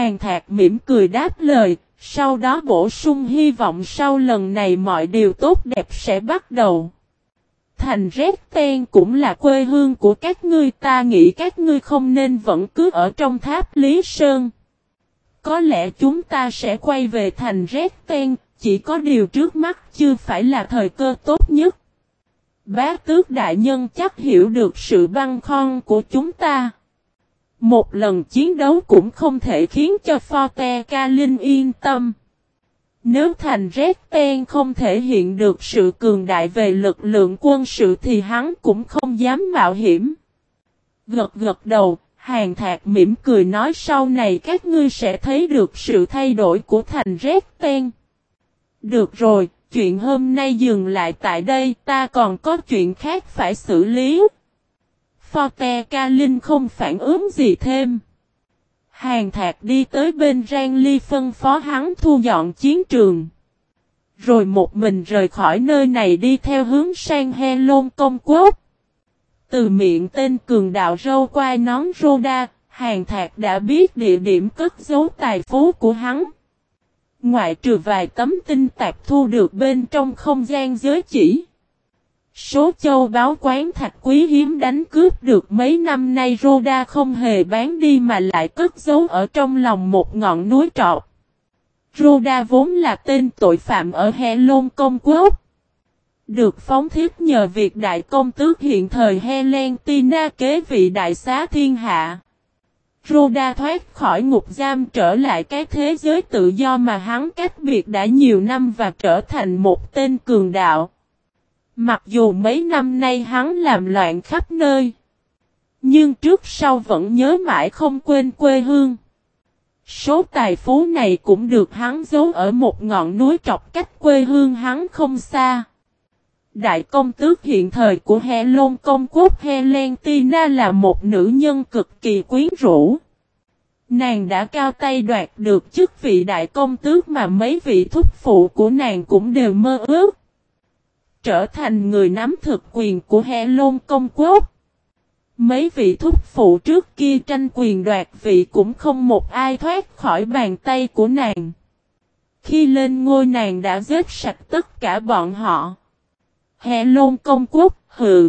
Hàn Thạc mỉm cười đáp lời, sau đó bổ sung hy vọng sau lần này mọi điều tốt đẹp sẽ bắt đầu. Thành Rét Ten cũng là quê hương của các ngươi, ta nghĩ các ngươi không nên vẫn cứ ở trong tháp Lý Sơn. Có lẽ chúng ta sẽ quay về thành Rét Ten, chỉ có điều trước mắt chưa phải là thời cơ tốt nhất. Bá tước đại nhân chắc hiểu được sự băn khoăn của chúng ta. Một lần chiến đấu cũng không thể khiến cho Forte Kalin yên tâm. Nếu thành Red Ten không thể hiện được sự cường đại về lực lượng quân sự thì hắn cũng không dám mạo hiểm. Gật gật đầu, Hàn Thạc mỉm cười nói sau này các ngươi sẽ thấy được sự thay đổi của thành Red Ten. Được rồi, chuyện hôm nay dừng lại tại đây, ta còn có chuyện khác phải xử lý. Forte Kalin không phản ứng gì thêm. Hàn Thạc đi tới bên Rang Ly phân phó hắn thu dọn chiến trường. Rồi một mình rời khỏi nơi này đi theo hướng sang Helon công quốc. Từ miệng tên cường đạo râu quai nón Rhoda, Hàn Thạc đã biết địa điểm cất giấu tài phú của hắn. Ngoại trừ vài tấm tinh tạp thu được bên trong không gian giới chỉ. Số châu báu quán thạch quý hiếm đánh cướp được mấy năm nay Rhoda không hề bán đi mà lại cất giấu ở trong lòng một ngọn núi trọc. Rhoda vốn là tên tội phạm ở Helon công quốc. Được phóng thiết nhờ việc đại công tước hiện thời Helentina kế vị đại xá thiên hạ. Rhoda thoát khỏi ngục giam trở lại cái thế giới tự do mà hắn cách biệt đã nhiều năm và trở thành một tên cường đạo. Mặc dù mấy năm nay hắn làm loạn khắp nơi, nhưng trước sau vẫn nhớ mãi không quên quê hương. Số tài phú này cũng được hắn giấu ở một ngọn núi trọc cách quê hương hắn không xa. Đại công tước hiện thời của Helon công quốc Helentina là một nữ nhân cực kỳ quyến rũ. Nàng đã cao tay đoạt được chức vị đại công tước mà mấy vị thúc phụ của nàng cũng đều mơ ước. Trở thành người nắm thực quyền của Helon công quốc. Mấy vị thúc phụ trước kia tranh quyền đoạt vị cũng không một ai thoát khỏi bàn tay của nàng. Khi lên ngôi nàng đã giết sạch tất cả bọn họ. Helon công quốc hừ.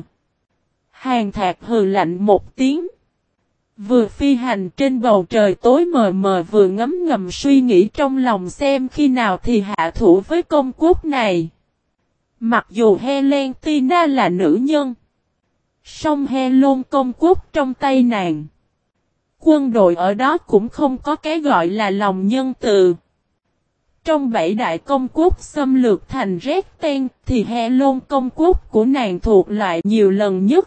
Hàn Thạc hừ lạnh một tiếng. Vừa phi hành trên bầu trời tối mờ mờ vừa ngấm ngầm suy nghĩ trong lòng xem khi nào thì hạ thủ với công quốc này. Mặc dù Helentina là nữ nhân, song Helon công quốc trong tay nàng. Quân đội ở đó cũng không có cái gọi là lòng nhân từ. Trong 7 đại công quốc xâm lược thành Red Ten thì Helon công quốc của nàng thuộc loại nhiều lần nhất.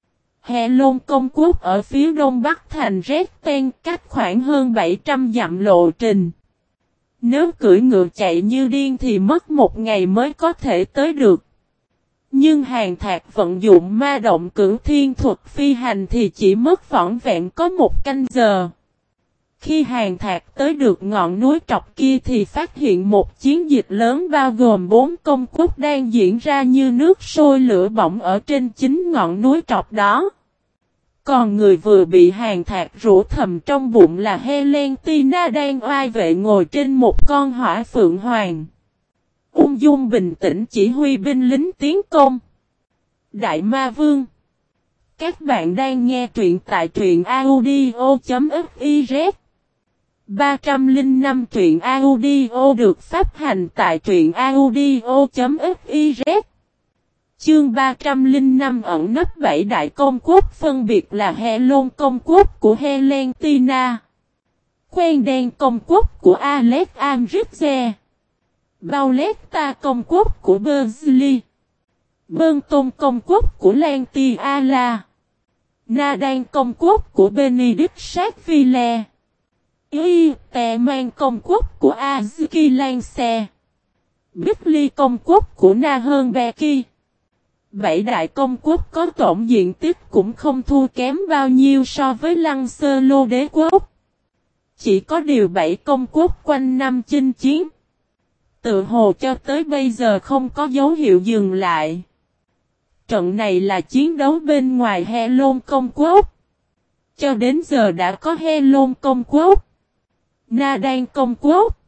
Helon công quốc ở phía đông bắc thành Red Ten cách khoảng hơn 700 dặm lộ trình. Nếu cưỡi ngựa chạy như điên thì mất một ngày mới có thể tới được. Nhưng Hàn Thạc vận dụng ma động cửu thiên thuật phi hành thì chỉ mất vỏn vẹn có một canh giờ. Khi Hàn Thạc tới được ngọn núi trọc kia thì phát hiện một chiến dịch lớn bao gồm 4 công quốc đang diễn ra như nước sôi lửa bỏng ở trên chính ngọn núi trọc đó. Còn người vừa bị Hàn Thạc rủ thầm trong bụng là Helentina đang oai vệ ngồi trên một con hỏa phượng hoàng. Ung dung bình tĩnh chỉ huy binh lính tiến công. Đại Ma Vương. Các bạn đang nghe truyện tại truyện audio.fiz. 305 truyện audio được phát hành tại truyện audio.fiz. Chương 305 ẩn nấp 7 đại công quốc phân biệt là Helon công quốc của Helentina, Quen Đen công quốc của Alex Amrize, Bauletta công quốc của Berzli, Bơn Tôn công quốc của Lantiala, Nadan công quốc của Benedict Sackville, Tè Mang công quốc của Azuki Lance, Bickley công quốc của Nahon Beki. 7 đại công quốc có tổng diện tích cũng không thua kém bao nhiêu so với Lăng Sơ Lô đế quốc. Chỉ có điều 7 công quốc quanh năm chinh chiến. Tự hồ cho tới bây giờ không có dấu hiệu dừng lại. Trận này là chiến đấu bên ngoài Helon công quốc. Cho đến giờ đã có Helon công quốc, Na Đan công quốc,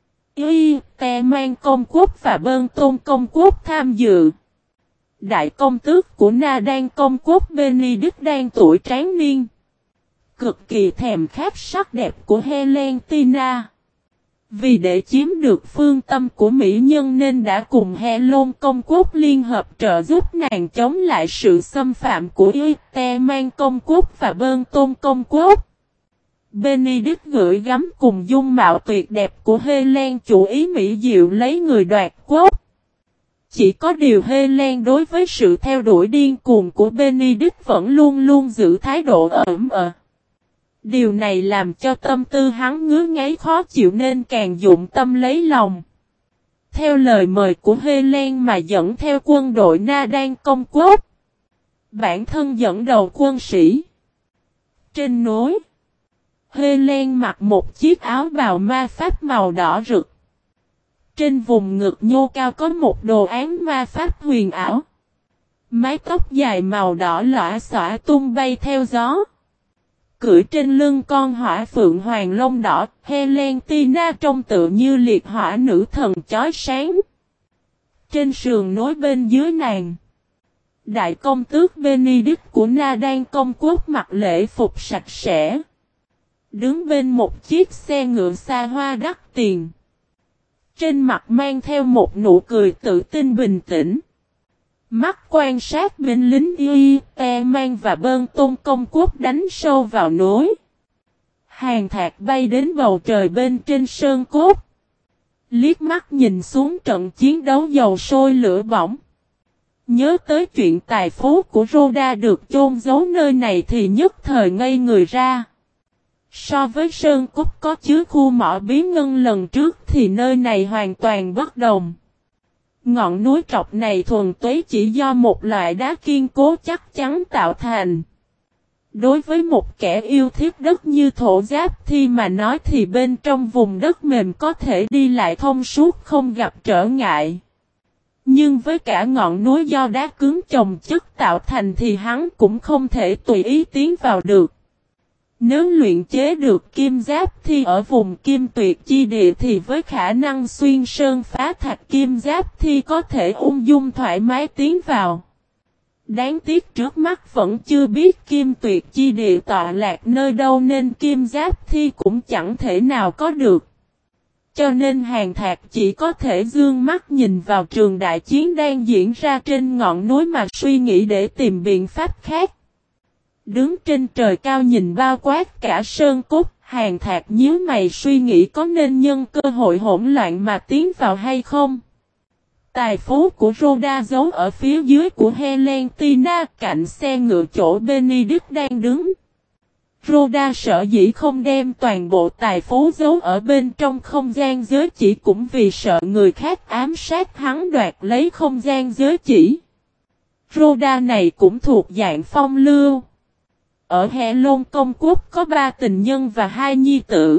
Y Te Man công quốc và Bơn Tôn công quốc tham dự. Đại công tước của Na Đan công quốc Benedict đang tuổi tráng niên, cực kỳ thèm khát sắc đẹp của Helena. Vì để chiếm được phương tâm của mỹ nhân nên đã cùng Helon công quốc liên hợp trợ giúp nàng chống lại sự xâm phạm của Y Te Man công quốc và Bơn Tôn công quốc. Benedict gửi gắm cùng dung mạo tuyệt đẹp của Helen chủ ý mỹ diệu lấy người đoạt quốc. Chỉ có điều Helen đối với sự theo đuổi điên cuồng của Benedict vẫn luôn luôn giữ thái độ ẩm ờ. Điều này làm cho tâm tư hắn ngứa ngáy khó chịu nên càng dụng tâm lấy lòng. Theo lời mời của Helen mà dẫn theo quân đội Na Đan công quốc. Bản thân dẫn đầu quân sĩ. Trên núi, Helen mặc một chiếc áo bào ma pháp màu đỏ rực. Trên vùng ngực nhô cao có một đồ án ma pháp huyền ảo. Mái tóc dài màu đỏ lỏa xõa tung bay theo gió. Cưỡi trên lưng con hỏa phượng hoàng lông đỏ, Helena trông tựa như liệt hỏa nữ thần chói sáng. Trên sườn nối bên dưới nàng, đại công tước Benedict của Na Đan công quốc mặc lễ phục sạch sẽ, đứng bên một chiếc xe ngựa xa hoa đắt tiền. Trên mặt mang theo một nụ cười tự tin bình tĩnh. Mắt quan sát binh lính Y Te Man và Bơn Tôn công quốc đánh sâu vào núi. Hàng thạc bay đến bầu trời bên trên sơn cốt. Liếc mắt nhìn xuống trận chiến đấu dầu sôi lửa bỏng. Nhớ tới chuyện tài phú của Rhoda được chôn giấu nơi này thì nhất thời ngây người ra. So với sơn cốt có chứa khu mỏ bí ngân lần trước thì nơi này hoàn toàn bất đồng. Ngọn núi trọc này thuần túy chỉ do một loại đá kiên cố chắc chắn tạo thành. Đối với một kẻ yêu thích đất như thổ giáp thi mà nói thì bên trong vùng đất mềm có thể đi lại thông suốt không gặp trở ngại. Nhưng với cả ngọn núi do đá cứng chồng chất tạo thành thì hắn cũng không thể tùy ý tiến vào được. Nếu luyện chế được kim giáp thi ở vùng kim tuyệt chi địa thì với khả năng xuyên sơn phá thạch kim giáp thi có thể ung dung thoải mái tiến vào. Đáng tiếc trước mắt vẫn chưa biết kim tuyệt chi địa tọa lạc nơi đâu nên kim giáp thi cũng chẳng thể nào có được. Cho nên Hàng Thạc chỉ có thể dương mắt nhìn vào trường đại chiến đang diễn ra trên ngọn núi mà suy nghĩ để tìm biện pháp khác. Đứng trên trời cao nhìn bao quát cả sơn cốt, Hàng Thạc nhíu mày suy nghĩ có nên nhân cơ hội hỗn loạn mà tiến vào hay không. Tài phú của Rhoda giấu ở phía dưới của Helena cạnh xe ngựa chỗ Benedict đang đứng. Rhoda sợ dĩ không đem toàn bộ tài phú giấu ở bên trong không gian giới chỉ cũng vì sợ người khác ám sát hắn đoạt lấy không gian giới chỉ. Rhoda này cũng thuộc dạng phong lưu. Ở Helon công quốc có 3 tình nhân và 2 nhi tử.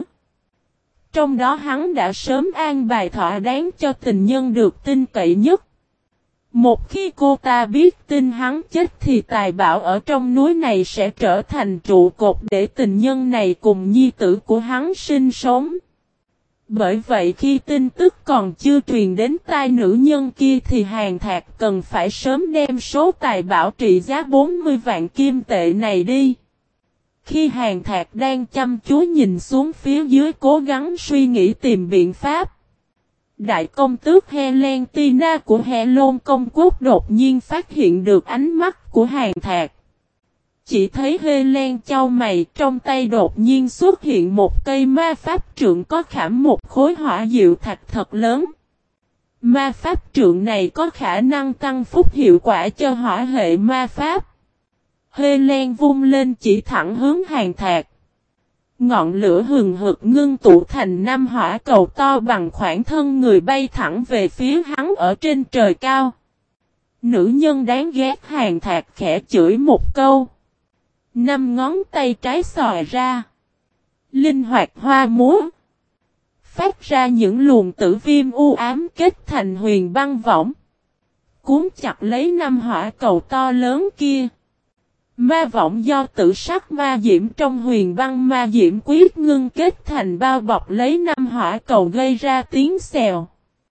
Trong đó hắn đã sớm an bài thỏa đáng cho tình nhân được tin cậy nhất. Một khi cô ta biết tin hắn chết thì tài bảo ở trong núi này sẽ trở thành trụ cột để tình nhân này cùng nhi tử của hắn sinh sống. Bởi vậy khi tin tức còn chưa truyền đến tai nữ nhân kia thì Hàng Thạc cần phải sớm đem số tài bảo trị giá 40 vạn kim tệ này đi. Khi Hàng Thạc đang chăm chú nhìn xuống phía dưới cố gắng suy nghĩ tìm biện pháp. Đại công tước Helena của Helon công quốc đột nhiên phát hiện được ánh mắt của Hàng Thạc. Chỉ thấy Helen chau mày trong tay đột nhiên xuất hiện một cây ma pháp trượng có khảm một khối hỏa diệu thạch thật lớn. Ma pháp trượng này có khả năng tăng phúc hiệu quả cho hỏa hệ ma pháp. Helen vung lên chỉ thẳng hướng Hàng Thạc. Ngọn lửa hừng hực ngưng tụ thành 5 hỏa cầu to bằng khoảng thân người bay thẳng về phía hắn ở trên trời cao. Nữ nhân đáng ghét Hàng Thạc khẽ chửi một câu. 5 ngón tay trái xòe ra. Linh hoạt hoa múa. Phát ra những luồng tử viêm u ám kết thành huyền băng võng. Cuốn chặt lấy 5 hỏa cầu to lớn kia. Ma vọng do tử sắc ma diễm trong huyền băng ma diễm quyết ngưng kết thành bao bọc lấy 5 hỏa cầu gây ra tiếng xèo.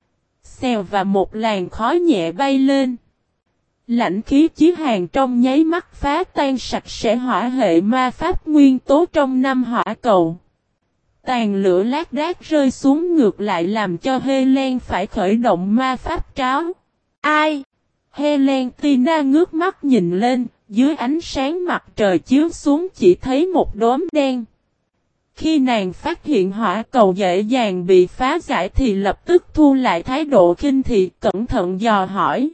Xèo và một làn khói nhẹ bay lên. Lãnh khí chí hàng trong nháy mắt phá tan sạch sẽ hỏa hệ ma pháp nguyên tố trong 5 hỏa cầu. Tàn lửa lác đác rơi xuống ngược lại làm cho Helen phải khởi động ma pháp tráo. Ai? Helen Tina ngước mắt nhìn lên, dưới ánh sáng mặt trời chiếu xuống chỉ thấy một đốm đen. Khi nàng phát hiện hỏa cầu dễ dàng bị phá giải thì lập tức thu lại thái độ khinh thị, cẩn thận dò hỏi.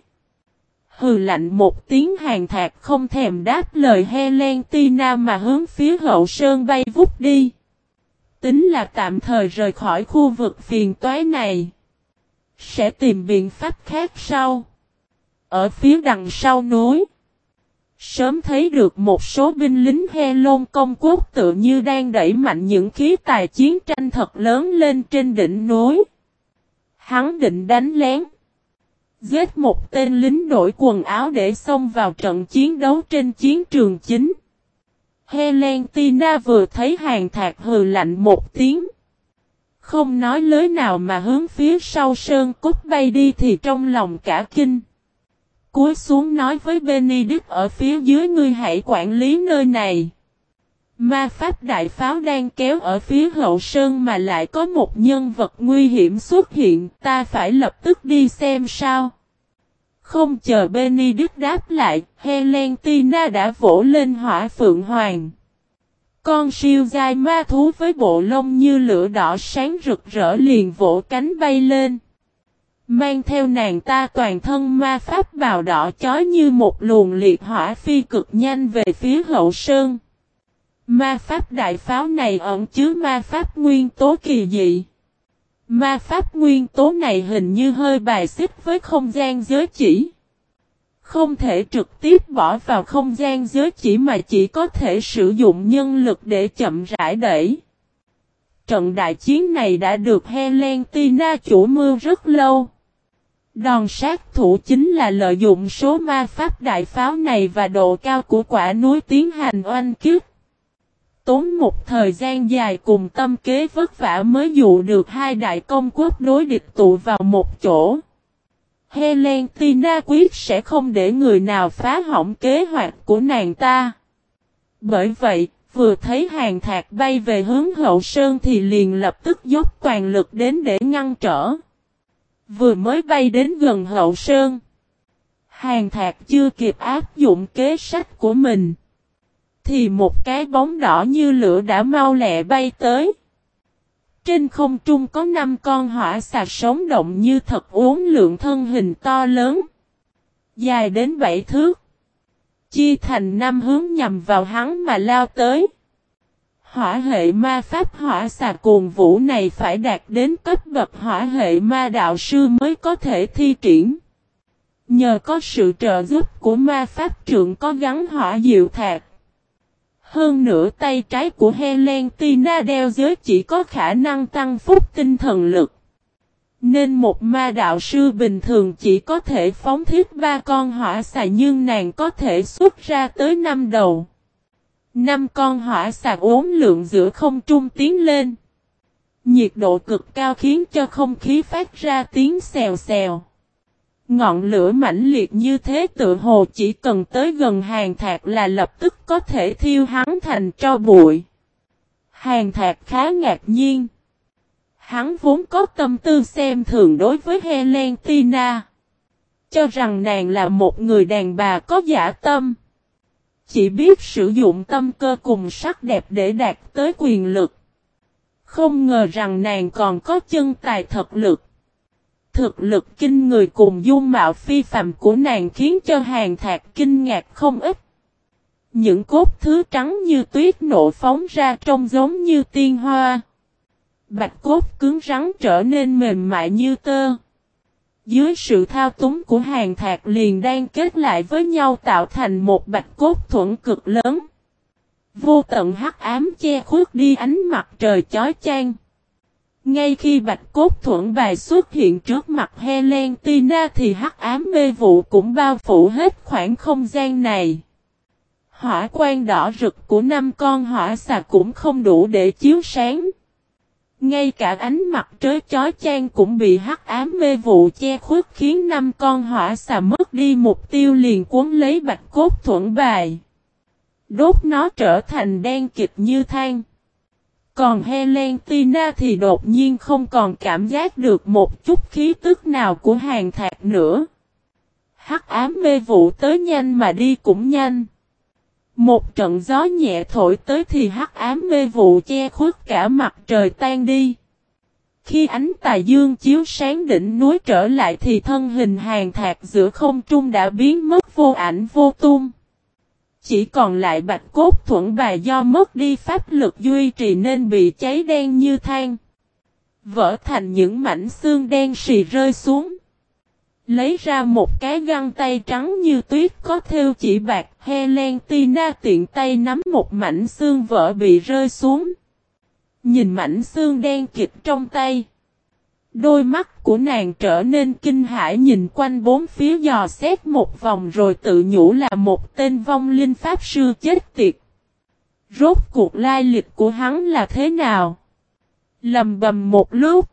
Hừ lạnh một tiếng, Hàn Thạc không thèm đáp lời Helen Tina mà hướng phía hậu sơn bay vút đi. Tính là tạm thời rời khỏi khu vực phiền toái này. Sẽ tìm biện pháp khác sau. Ở phía đằng sau núi, sớm thấy được một số binh lính Helôn công quốc tự như đang đẩy mạnh những khí tài chiến tranh thật lớn lên trên đỉnh núi. Hắn định đánh lén, giết một tên lính đổi quần áo để xông vào trận chiến đấu trên chiến trường chính. Helen Tina vừa thấy Hàn Thạc hừ lạnh một tiếng, không nói lời nào mà hướng phía sau sơn cốt bay đi thì trong lòng cả kinh. Cúi xuống nói với Benedict ở phía dưới, ngươi hãy quản lý nơi này. Ma pháp đại pháo đang kéo ở phía hậu sơn mà lại có một nhân vật nguy hiểm xuất hiện, ta phải lập tức đi xem sao. Không chờ Benedict đáp lại, Helen Tina đã vỗ lên hỏa phượng hoàng. Con siêu giai ma thú với bộ lông như lửa đỏ sáng rực rỡ liền vỗ cánh bay lên. Mang theo nàng ta toàn thân ma pháp bào đỏ chói như một luồng liệt hỏa phi cực nhanh về phía hậu sơn. Ma pháp đại pháo này ẩn chứa ma pháp nguyên tố kỳ dị. Ma pháp nguyên tố này hình như hơi bài xích với không gian giới chỉ. Không thể trực tiếp bỏ vào không gian giới chỉ mà chỉ có thể sử dụng nhân lực để chậm rãi đẩy. Trận đại chiến này đã được Helen Tina chủ mưu rất lâu. Đòn sát thủ chính là lợi dụng số ma pháp đại pháo này và độ cao của quả núi tiến hành oanh kích. Tốn một thời gian dài cùng tâm kế vất vả mới dụ được hai đại công quốc đối địch tụ vào một chỗ. Helen Tina quyết sẽ không để người nào phá hỏng kế hoạch của nàng ta. Bởi vậy, vừa thấy Hàn Thạc bay về hướng hậu sơn thì liền lập tức dốc toàn lực đến để ngăn trở. Vừa mới bay đến gần hậu sơn, Hàn Thạc chưa kịp áp dụng kế sách của mình, thì một cái bóng đỏ như lửa đã mau lẹ bay tới. Trên không trung có 5 con hỏa xà sống động như thật uốn lượn, thân hình to lớn, dài đến 7 thước, chia thành 5 hướng nhằm vào hắn mà lao tới. Hỏa hệ ma pháp hỏa xà cuồng vũ này phải đạt đến cấp bậc hỏa hệ ma đạo sư mới có thể thi triển. Nhờ có sự trợ giúp của ma pháp trượng có gắn hỏa diệu thạc. Hơn nữa tay trái của Helen Tina đeo giới chỉ có khả năng tăng phúc tinh thần lực. Nên một ma đạo sư bình thường chỉ có thể phóng thiết 3 con hỏa xà, nhưng nàng có thể xuất ra tới 5 đầu. 5 con hỏa xà uốn lượn giữa không trung tiến lên. Nhiệt độ cực cao khiến cho không khí phát ra tiếng xèo xèo. Ngọn lửa mãnh liệt như thế tự hồ chỉ cần tới gần Hàn Thạc là lập tức có thể thiêu hắn thành tro bụi. Hàn Thạc khá ngạc nhiên. Hắn vốn có tâm tư xem thường đối với Helen Tina, cho rằng nàng là một người đàn bà có dã tâm, chỉ biết sử dụng tâm cơ cùng sắc đẹp để đạt tới quyền lực. Không ngờ rằng nàng còn có chân tài thật lực. Thực lực kinh người cùng dung mạo phi phàm của nàng khiến cho Hàn Thạc kinh ngạc không ít. Những cốt thứ trắng như tuyết nộ phóng ra trông giống như tiên hoa. Bạch cốt cứng rắn trở nên mềm mại như tơ. Dưới sự thao túng của Hàn Thạc liền đang kết lại với nhau tạo thành một bạch cốt thuẫn cực lớn. Vô tận hắc ám che khuất đi ánh mặt trời chói chang. Ngay khi bạch cốt thuẫn bài xuất hiện trước mặt Helen Tina thì hắc ám mê vụ cũng bao phủ hết khoảng không gian này. Hỏa quang đỏ rực của 5 con hỏa xà cũng không đủ để chiếu sáng. Ngay cả ánh mặt trời chói chang cũng bị hắc ám mê vụ che khuất khiến 5 con hỏa xà mất đi mục tiêu liền cuốn lấy bạch cốt thuẫn bài. Đốt nó trở thành đen kịt như than. Còn Helena thì đột nhiên không còn cảm giác được một chút khí tức nào của Hàn Thạc nữa. Hắc ám mê vụ tới nhanh mà đi cũng nhanh. Một trận gió nhẹ thổi tới thì hắc ám mê vụ che khuất cả mặt trời tan đi. Khi ánh tà dương chiếu sáng đỉnh núi trở lại thì thân hình Hàn Thạc giữa không trung đã biến mất vô ảnh vô tung. Chỉ còn lại bạch cốt thuẫn bài do mất đi pháp lực duy trì nên bị cháy đen như than. Vỡ thành những mảnh xương đen xì rơi xuống. Lấy ra một cái găng tay trắng như tuyết có thêu chỉ bạc, Helena tiện tay nắm một mảnh xương vỡ bị rơi xuống. Nhìn mảnh xương đen kịt trong tay. Đôi mắt của nàng trở nên kinh hãi nhìn quanh bốn phía dò xét một vòng rồi tự nhủ là một tên vong linh pháp sư chết tiệt. Rốt cuộc lai lịch của hắn là thế nào? Lầm bầm một lúc.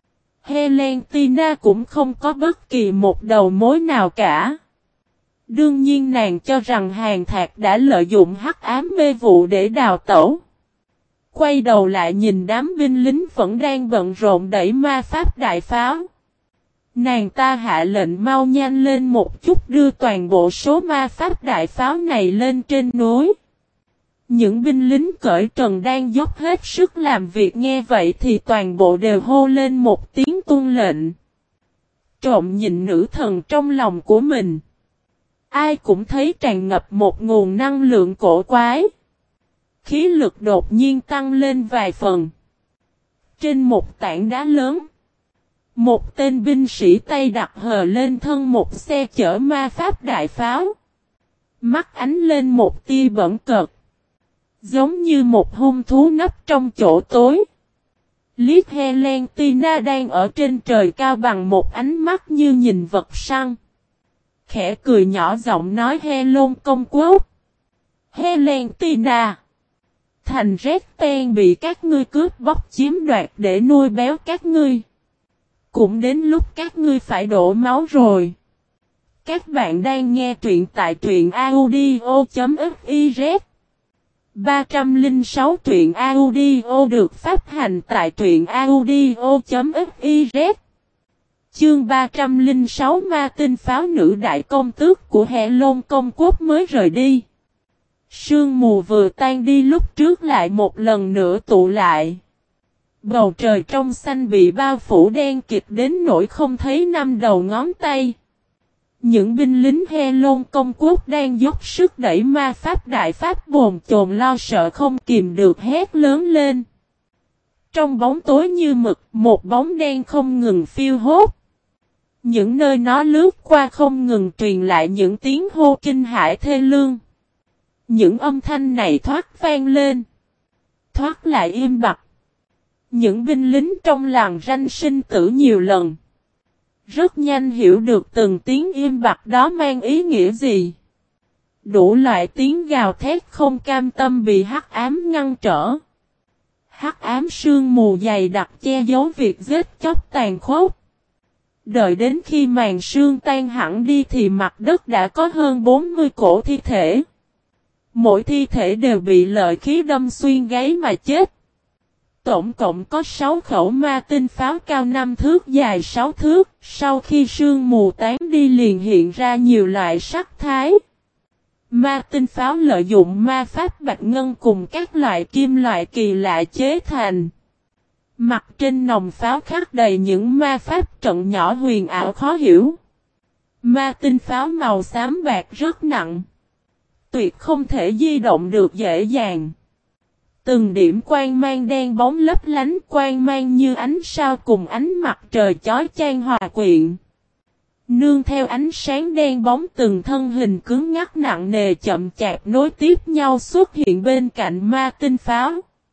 Helena cũng không có bất kỳ một đầu mối nào cả. Đương nhiên nàng cho rằng Hàn Thạc đã lợi dụng hắc ám mê vụ để đào tẩu. Quay đầu lại nhìn đám binh lính vẫn đang bận rộn đẩy ma pháp đại pháo. Nàng ta hạ lệnh mau nhanh lên một chút đưa toàn bộ số ma pháp đại pháo này lên trên núi. Những binh lính cởi trần đang dốc hết sức làm việc nghe vậy thì toàn bộ đều hô lên một tiếng tuân lệnh. Trộm nhìn nữ thần trong lòng của mình. Ai cũng thấy tràn ngập một nguồn năng lượng cổ quái. Khí lực đột nhiên tăng lên vài phần. Trên một tảng đá lớn. Một tên binh sĩ tay đặt hờ lên thân một xe chở ma pháp đại pháo. Mắt ánh lên một tia bẩn cợt. Giống như một hung thú nấp trong chỗ tối. Liếc Helena đang ở trên trời cao bằng một ánh mắt như nhìn vật săn. Khẽ cười nhỏ giọng nói Hello công quốc. Helena. Thành Resten bị các ngươi cướp bóc chiếm đoạt để nuôi béo các ngươi. Cũng đến lúc các ngươi phải đổ máu rồi. Các bạn đang nghe truyện tại truyện audio.fiz 306 truyện audio được phát hành tại truyện audio.fiz. Chương 306 ma tinh pháo nữ đại công tước của Hệ Lôn công quốc mới rời đi. Sương mù vừa tan đi lúc trước lại một lần nữa tụ lại. Bầu trời trong xanh bị bao phủ đen kịt đến nỗi không thấy năm đầu ngón tay. Những binh lính He Lôn công quốc đang dốc sức đẩy ma pháp đại pháp bồn chồn lo sợ không kìm được hét lớn lên. Trong bóng tối như mực, một bóng đen không ngừng phiêu hốt. Những nơi nó lướt qua không ngừng truyền lại những tiếng hô kinh hãi thê lương. Những âm thanh này thoát vang lên. Thoát lại im bặt. Những binh lính trong làng ranh sinh tử nhiều lần. Rất nhanh hiểu được từng tiếng im bặt đó mang ý nghĩa gì. Đủ loại tiếng gào thét không cam tâm bị hắc ám ngăn trở. Hắc ám sương mù dày đặc che giấu việc giết chóc tàn khốc. Đợi đến khi màn sương tan hẳn đi thì mặt đất đã có hơn 40 cổ thi thể. Mỗi thi thể đều bị lợi khí đâm xuyên gáy mà chết. Tổng cộng có 6 khẩu ma tinh pháo cao 5 thước dài 6 thước, sau khi sương mù tán đi liền hiện ra nhiều loại sắc thái. Ma tinh pháo lợi dụng ma pháp bạch ngân cùng các loại kim loại kỳ lạ chế thành. Mặt trên nòng pháo khắc đầy những ma pháp trận nhỏ huyền ảo khó hiểu. Ma tinh pháo màu xám bạc rất nặng. Tuyệt không thể di động được dễ dàng. Từng điểm quang mang đen bóng lấp lánh quang mang như ánh sao cùng ánh mặt trời chói chang hòa quyện. Nương theo ánh sáng đen bóng từng thân hình cứng ngắc nặng nề chậm chạp nối tiếp nhau xuất hiện bên cạnh ma tinh pháo.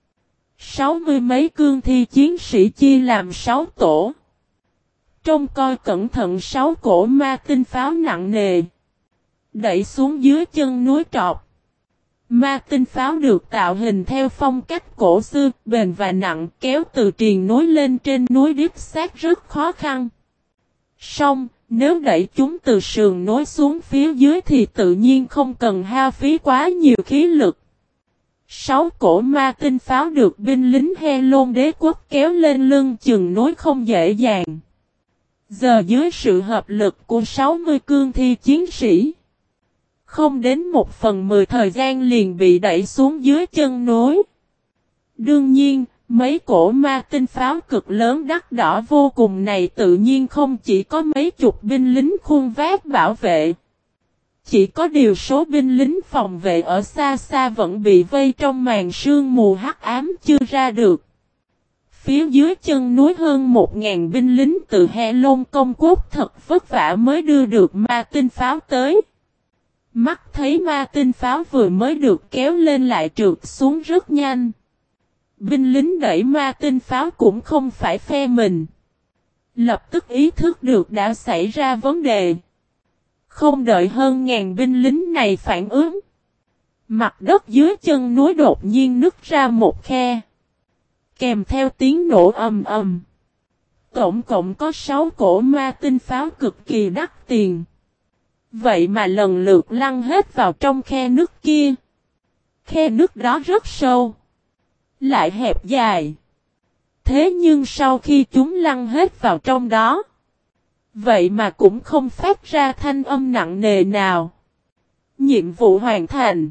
60 mấy cương thi chiến sĩ chia làm 6 tổ. Trông coi cẩn thận 6 cổ ma tinh pháo nặng nề. Đẩy xuống dưới chân núi trọc. Ma tinh pháo được tạo hình theo phong cách cổ xưa, bền và nặng, kéo từ triền núi lên trên núi đích xác rất khó khăn. Song, nếu đẩy chúng từ sườn núi xuống phía dưới thì tự nhiên không cần hao phí quá nhiều khí lực. 6 cổ ma tinh pháo được binh lính Helôn đế quốc kéo lên lưng chừng núi không dễ dàng. Giờ dưới sự hợp lực của 60 cương thi chiến sĩ, không đến 1/10 thời gian liền bị đẩy xuống dưới chân núi. Đương nhiên, mấy cổ ma tinh pháo cực lớn đắt đỏ vô cùng này tự nhiên không chỉ có mấy chục binh lính khuôn vác bảo vệ. Chỉ có điều số binh lính phòng vệ ở xa xa vẫn bị vây trong màn sương mù hắc ám chưa ra được. Phía dưới chân núi hơn 1.000 binh lính từ Helôn công quốc thật vất vả mới đưa được ma tinh pháo tới. Mắt thấy ma tinh pháo vừa mới được kéo lên lại trượt xuống rất nhanh. Binh lính đẩy ma tinh pháo cũng không phải phe mình. Lập tức ý thức được đã xảy ra vấn đề. Không đợi hơn ngàn binh lính này phản ứng. Mặt đất dưới chân núi đột nhiên nứt ra một khe. Kèm theo tiếng nổ ầm ầm. Tổng cộng có 6 cổ ma tinh pháo cực kỳ đắt tiền. Vậy mà lần lượt lăn hết vào trong khe nứt kia. Khe nứt đó rất sâu. Lại hẹp dài. Thế nhưng sau khi chúng lăn hết vào trong đó, vậy mà cũng không phát ra thanh âm nặng nề nào. Nhiệm vụ hoàn thành.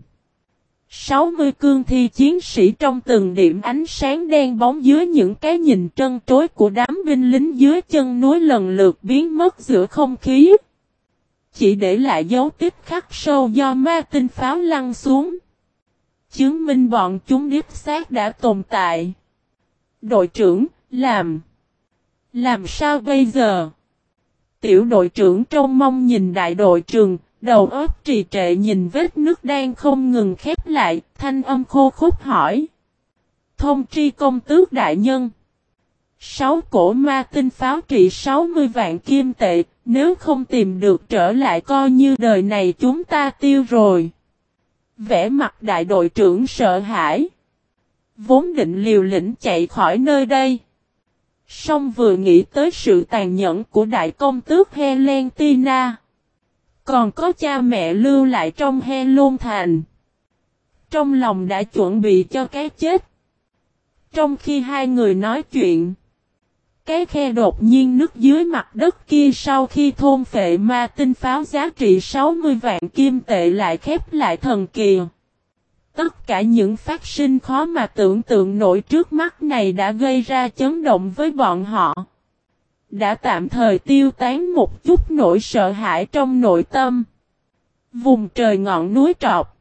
60 cương thi chiến sĩ trong từng điểm ánh sáng đen bóng dưới những cái nhìn trân trối của đám binh lính dưới chân núi lần lượt biến mất giữa không khí. Chỉ để lại dấu tích khắc sâu do ma tinh pháo lăn xuống. Chứng minh bọn chúng đích xác đã tồn tại. Đội trưởng, làm sao bây giờ? Tiểu đội trưởng trông mong nhìn đại đội trưởng, đầu óc trì trệ nhìn vết nước đang không ngừng khép lại, thanh âm khô khốc hỏi. Thông tri công tước đại nhân. 6 cổ ma tinh pháo trị 60 vạn kim tệ, nếu không tìm được trở lại coi như đời này chúng ta tiêu rồi. Vẻ mặt đại đội trưởng sợ hãi. Vốn định liều lĩnh chạy khỏi nơi đây. Song vừa nghĩ tới sự tàn nhẫn của đại công tước Helentina. Còn có cha mẹ lưu lại trong Helôn thành. Trong lòng đã chuẩn bị cho cái chết. Trong khi hai người nói chuyện, cái khe đột nhiên nứt dưới mặt đất kia sau khi thôn phệ ma tinh pháo giá trị 60 vạn kim tệ lại khép lại thần kỳ. Tất cả những phát sinh khó mà tưởng tượng nổi trước mắt này đã gây ra chấn động với bọn họ. Đã tạm thời tiêu tán một chút nỗi sợ hãi trong nội tâm. Vùng trời ngọn núi trọc.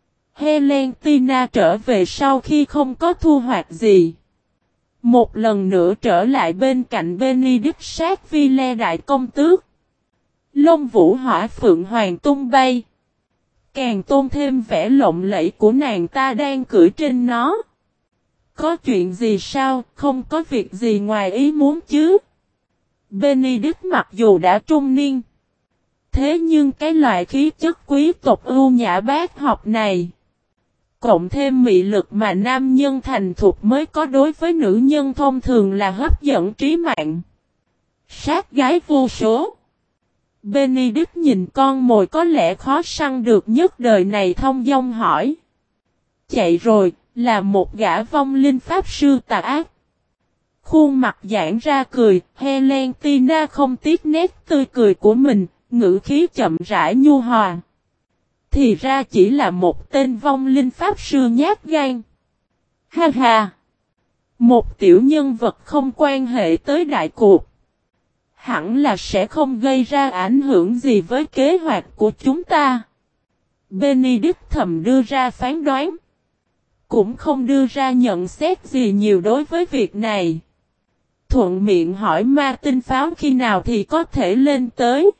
Helentina trở về sau khi không có thu hoạch gì. Một lần nữa trở lại bên cạnh Benedict sát Ville đại công tước. Lông vũ hỏa phượng hoàng tung bay. Càng tôn thêm vẻ lộng lẫy của nàng ta đang cưỡi trên nó. Có chuyện gì sao, không có việc gì ngoài ý muốn chứ? Benedict mặc dù đã trung niên. Thế nhưng cái loại khí chất quý tộc ưu nhã bác học này, cộng thêm mị lực mà nam nhân thành thục mới có đối với nữ nhân thông thường là hấp dẫn trí mạng. Sát gái vô số. Benedict nhìn con mồi có lẽ khó săn được nhất đời này thông dong hỏi. Chạy rồi, là một gã vong linh pháp sư tà ác. Khuôn mặt giãn ra cười, Helentina không tiếc nét tươi cười của mình, ngữ khí chậm rãi nhu hòa. Thì ra chỉ là một tên vong linh pháp sư nhát gan. Ha ha! Một tiểu nhân vật không quan hệ tới đại cuộc. Hẳn là sẽ không gây ra ảnh hưởng gì với kế hoạch của chúng ta. Benedict thầm đưa ra phán đoán. Cũng không đưa ra nhận xét gì nhiều đối với việc này. Thuận miệng hỏi ma tinh pháo khi nào thì có thể lên tới.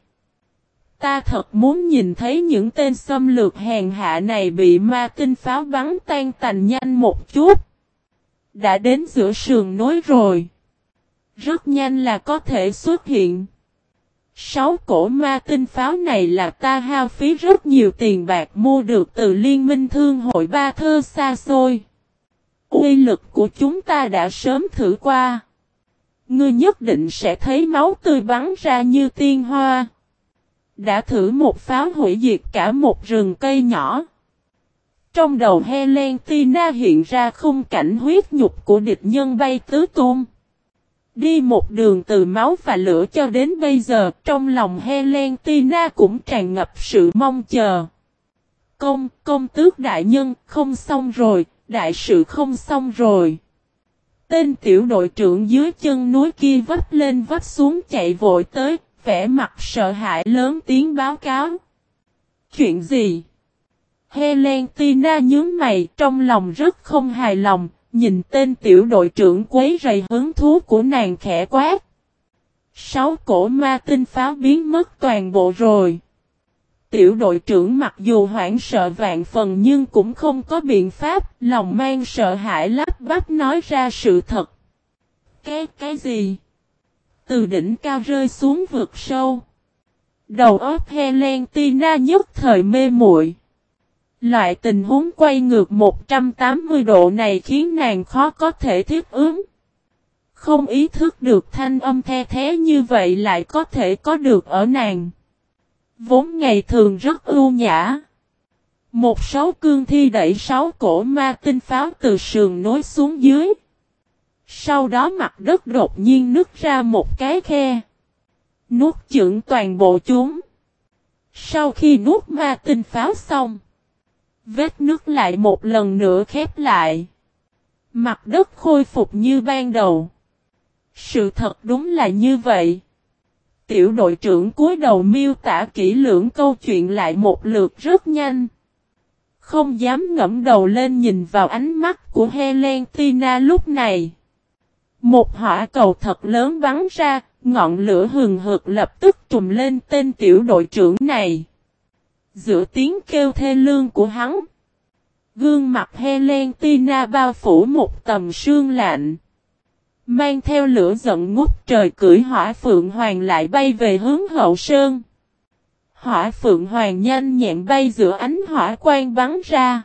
Ta thật muốn nhìn thấy những tên xâm lược hèn hạ này bị ma tinh pháo bắn tan tành nhanh một chút. Đã đến giữa sườn núi rồi. Rất nhanh là có thể xuất hiện. 6 cổ ma tinh pháo này là ta hao phí rất nhiều tiền bạc mua được từ Liên minh Thương hội Ba Thơ xa xôi. Uy lực của chúng ta đã sớm thử qua. Ngươi nhất định sẽ thấy máu tươi bắn ra như tiên hoa. Đã thử một pháo hủy diệt cả một rừng cây nhỏ. Trong đầu Helena hiện ra khung cảnh huyết nhục của địch nhân bay tứ tung. Đi một đường từ máu và lửa cho đến bây giờ, trong lòng Helena cũng tràn ngập sự mong chờ. Công tước đại nhân, không xong rồi, đại sự không xong rồi. Tên tiểu đội trưởng dưới chân núi kia vấp lên vấp xuống chạy vội tới, vẻ mặt sợ hãi lớn tiếng báo cáo. Chuyện gì? Helena nhướng mày, trong lòng rất không hài lòng, nhìn tên tiểu đội trưởng quấy rầy hứng thú của nàng khẽ quát. 6 cổ ma tinh pháo biến mất toàn bộ rồi. Tiểu đội trưởng mặc dù hoảng sợ vạn phần nhưng cũng không có biện pháp, lòng mang sợ hãi lắp bắp nói ra sự thật. Cái gì? Từ đỉnh cao rơi xuống vực sâu. Đầu óc Helena nhất thời mê muội. Loại tình huống quay ngược 180 độ này khiến nàng khó có thể thích ứng. Không ý thức được thanh âm the thế như vậy lại có thể có được ở nàng. Vốn ngày thường rất ưu nhã. Một số cương thi đẩy 6 cổ ma tinh pháo từ sườn nối xuống dưới. Sau đó mặt đất đột nhiên nứt ra một cái khe. Nuốt chửng toàn bộ chúng. Sau khi nuốt ma tinh pháo xong. Vết nứt lại một lần nữa khép lại. Mặt đất khôi phục như ban đầu. Sự thật đúng là như vậy. Tiểu đội trưởng cúi đầu miêu tả kỹ lưỡng câu chuyện lại một lượt rất nhanh. Không dám ngẫm đầu lên nhìn vào ánh mắt của Helena lúc này. Một hỏa cầu thật lớn bắn ra, ngọn lửa hừng hực lập tức trùm lên tên tiểu đội trưởng này. Giữa tiếng kêu thê lương của hắn, gương mặt Helena bao phủ một tầm sương lạnh. Mang theo lửa giận ngút trời cưỡi hỏa phượng hoàng lại bay về hướng hậu sơn. Hỏa phượng hoàng nhanh nhẹn bay giữa ánh hỏa quang bắn ra.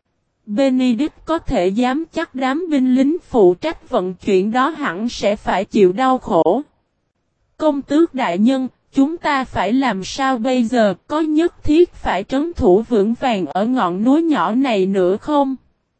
Benedict có thể dám chắc đám binh lính phụ trách vận chuyển đó hẳn sẽ phải chịu đau khổ. Công tước đại nhân, chúng ta phải làm sao bây giờ, có nhất thiết phải trấn thủ vững vàng ở ngọn núi nhỏ này nữa không?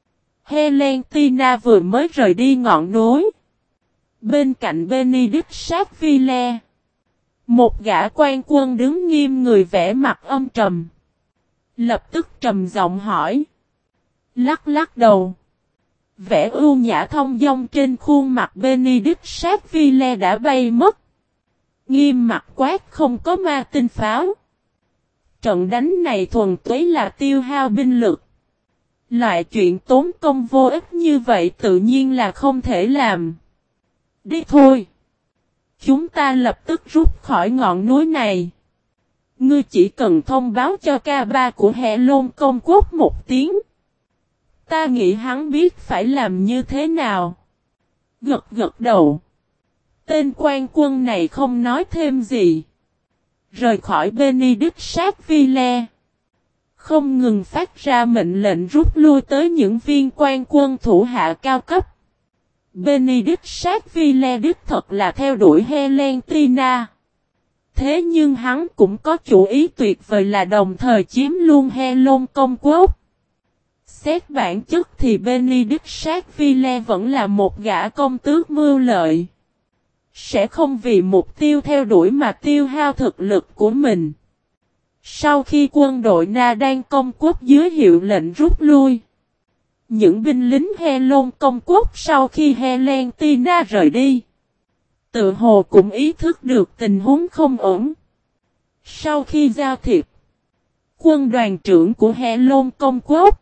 Helena vừa mới rời đi ngọn núi. Bên cạnh Benedict sát Ville. Một gã quan quân đứng nghiêm người vẻ mặt âm trầm. Lập tức trầm giọng hỏi. Lắc lắc đầu. Vẻ ưu nhã thông dong trên khuôn mặt Benedict sát Ville đã bay mất. Nghiêm mặt quát không có ma tinh pháo. Trận đánh này thuần túy là tiêu hao binh lực. Loại chuyện tốn công vô ích như vậy tự nhiên là không thể làm. Đi thôi. Chúng ta lập tức rút khỏi ngọn núi này. Ngươi chỉ cần thông báo cho K3 của Hệ Lôn Công Quốc một tiếng. Ta nghĩ hắn biết phải làm như thế nào. Gật gật đầu. Tên quan quân này không nói thêm gì. Rời khỏi Benedict sát Ville. Không ngừng phát ra mệnh lệnh rút lui tới những viên quan quân thủ hạ cao cấp. Benedict sát Ville đích thật là theo đuổi Helena. Thế nhưng hắn cũng có chủ ý tuyệt vời là đồng thời chiếm luôn Helon công quốc. Xét bản chất thì Benedict sát Ville vẫn là một gã công tước mưu lợi. Sẽ không vì mục tiêu theo đuổi mà tiêu hao thực lực của mình. Sau khi quân đội Na Đan công quốc dưới hiệu lệnh rút lui. Những binh lính Helon công quốc sau khi Helena rời đi. Tự hồ cũng ý thức được tình huống không ổn. Sau khi giao thiệp. Quân đoàn trưởng của Helon công quốc.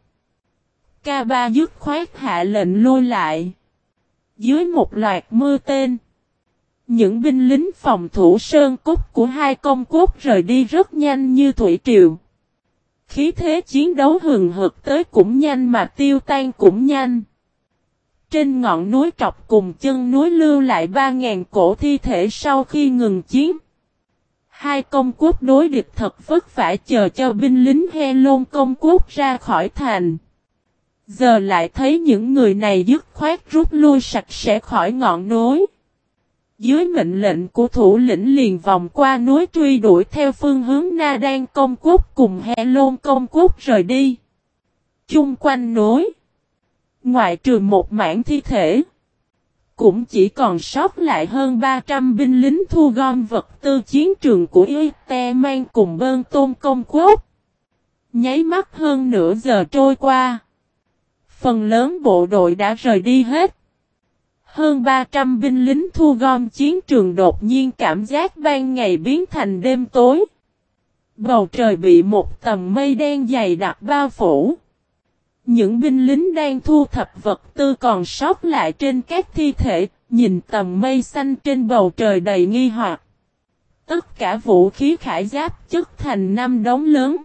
K3 dứt khoát hạ lệnh lui lại. Dưới một loạt mưa tên. Những binh lính phòng thủ sơn cốt của hai công quốc rời đi rất nhanh như thủy triều. Khí thế chiến đấu hừng hực tới cũng nhanh mà tiêu tan cũng nhanh. Trên ngọn núi trọc cùng chân núi lưu lại 3.000 cổ thi thể sau khi ngừng chiến. Hai công quốc đối địch thật vất vả chờ cho binh lính Helôn công quốc ra khỏi thành. Giờ lại thấy những người này dứt khoát rút lui sạch sẽ khỏi ngọn núi. Dưới mệnh lệnh của thủ lĩnh liền vòng qua núi truy đuổi theo phương hướng Na Đan công quốc cùng Helôn công quốc rời đi. Chung quanh núi, ngoại trừ một mảng thi thể, cũng chỉ còn sót lại hơn 300 binh lính thu gom vật tư chiến trường của Y mang cùng Bơn Tôn công quốc. Nháy mắt hơn nửa giờ trôi qua, phần lớn bộ đội đã rời đi hết. Hơn 300 binh lính thu gom chiến trường đột nhiên cảm giác ban ngày biến thành đêm tối. Bầu trời bị một tầng mây đen dày đặc bao phủ. Những binh lính đang thu thập vật tư còn sót lại trên các thi thể, nhìn tầng mây xanh trên bầu trời đầy nghi hoặc. Tất cả vũ khí khải giáp chất thành 5 đống lớn.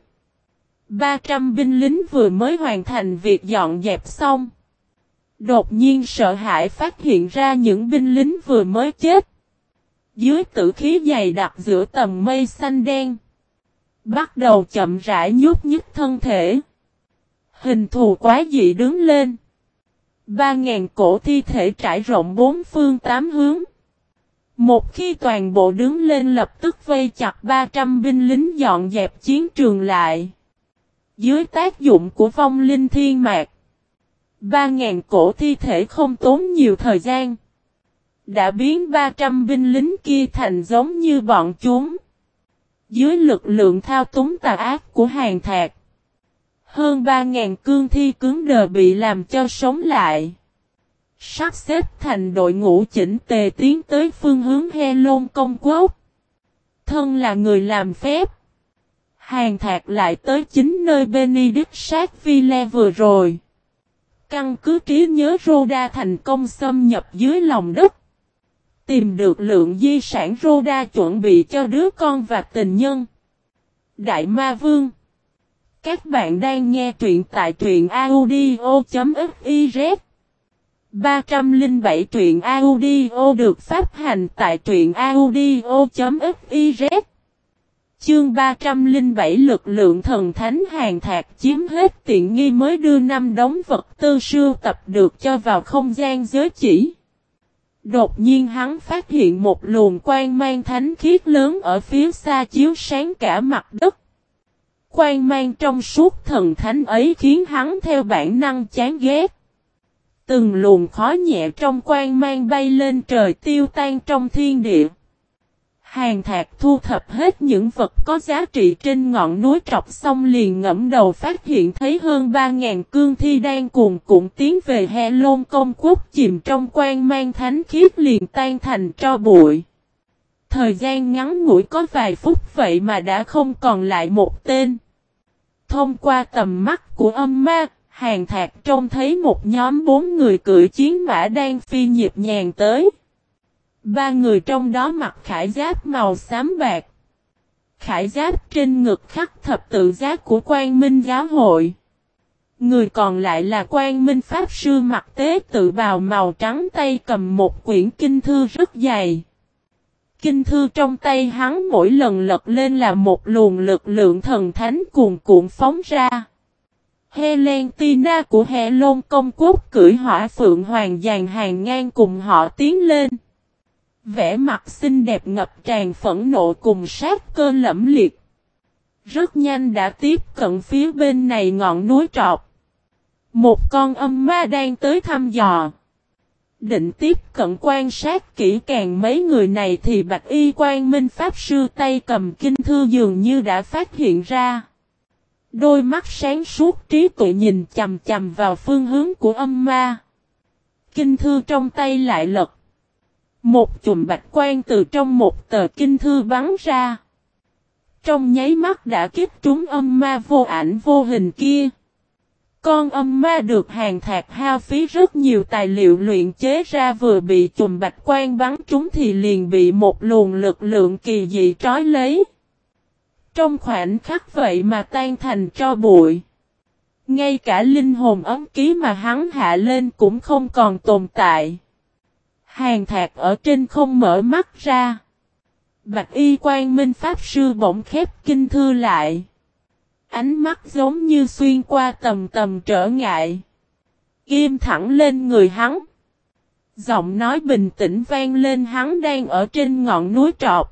300 binh lính vừa mới hoàn thành việc dọn dẹp xong. Đột nhiên sợ hãi phát hiện ra những binh lính vừa mới chết. Dưới tử khí dày đặc giữa tầng mây xanh đen, bắt đầu chậm rãi nhúc nhích thân thể. Hình thù quái dị đứng lên. 3.000 cổ thi thể trải rộng 4 phương 8 hướng. Một khi toàn bộ đứng lên lập tức vây chặt 300 binh lính dọn dẹp chiến trường lại. Dưới tác dụng của vong linh thiên mạc, 3.000 cổ thi thể không tốn nhiều thời gian, đã biến 300 binh lính kia thành giống như bọn chúng. Dưới lực lượng thao túng tà ác của Hàn Thạc, hơn 3.000 cương thi cứng đờ bị làm cho sống lại. Sắp xếp thành đội ngũ chỉnh tề tiến tới phương hướng Helôn công quốc. Thân là người làm phép, Hàn Thạc lại tới chính nơi Benedict sát Ville vừa rồi. Căn cứ trí nhớ Rhoda thành công xâm nhập dưới lòng đất. Tìm được lượng di sản Rhoda chuẩn bị cho đứa con và tình nhân. Đại Ma Vương. Các bạn đang nghe truyện tại truyện audio.fiz. 307 truyện audio được phát hành tại truyện audio.fiz. Chương 307 lực lượng thần thánh Hàn Thạc chiếm hết tiện nghi mới đưa 5 đống vật tư sưu tập được cho vào không gian giới chỉ. Đột nhiên hắn phát hiện một luồng quang mang thánh khiết lớn ở phía xa chiếu sáng cả mặt đất. Quang mang trong suốt thần thánh ấy khiến hắn theo bản năng chán ghét. Từng luồng khói nhẹ trong quang mang bay lên trời tiêu tan trong thiên địa. Hàn Thạc thu thập hết những vật có giá trị trên ngọn núi trọc xong liền ngẫm đầu phát hiện thấy hơn 3.000 cương thi đang cuồn cuộn tiến về Helôn công quốc chìm trong quang mang thánh khiết liền tan thành tro bụi. Thời gian ngắn ngủi có vài phút vậy mà đã không còn lại một tên. Thông qua tầm mắt của âm ma, Hàn Thạc trông thấy một nhóm 4 người cưỡi chiến mã đang phi nhịp nhàng tới. 3 người trong đó mặc khải giáp màu xám bạc. Khải giáp trên ngực khắc thập tự giá của Quang Minh giáo hội. Người còn lại là Quang Minh pháp sư mặc tế tự bào màu trắng tay cầm một quyển kinh thư rất dày. Kinh thư trong tay hắn mỗi lần lật lên là một luồng lực lượng thần thánh cuồn cuộn phóng ra. Helentina của Helôn công quốc cưỡi hỏa phượng hoàng dàn hàng ngang cùng họ tiến lên. Vẻ mặt xinh đẹp ngập tràn phẫn nộ cùng sát cơ lẫm liệt. Rất nhanh đã tiếp cận phía bên này ngọn núi trọc. Một con âm ma đang tới thăm dò. Định tiếp cận quan sát kỹ càng mấy người này thì Bạch Y Quang Minh pháp sư tay cầm kinh thư dường như đã phát hiện ra. Đôi mắt sáng suốt trí tuệ nhìn chằm chằm vào phương hướng của âm ma. Kinh thư trong tay lại lật. Một chùm bạch quang từ trong một tờ kinh thư bắn ra. Trong nháy mắt đã kích trúng âm ma vô ảnh vô hình kia. Con âm ma được Hàn Thạc hao phí rất nhiều tài liệu luyện chế ra vừa bị chùm bạch quang bắn trúng thì liền bị một luồng lực lượng kỳ dị trói lấy. Trong khoảnh khắc vậy mà tan thành tro bụi. Ngay cả linh hồn ấm ký mà hắn hạ lên cũng không còn tồn tại. Hàn Thạc ở trên không mở mắt ra. Bạch y Quang Minh Pháp Sư bỗng khép kinh thư lại. Ánh mắt giống như xuyên qua tầm tầm trở ngại. Ghim thẳng lên người hắn. Giọng nói bình tĩnh vang lên, hắn đang ở trên ngọn núi trọc.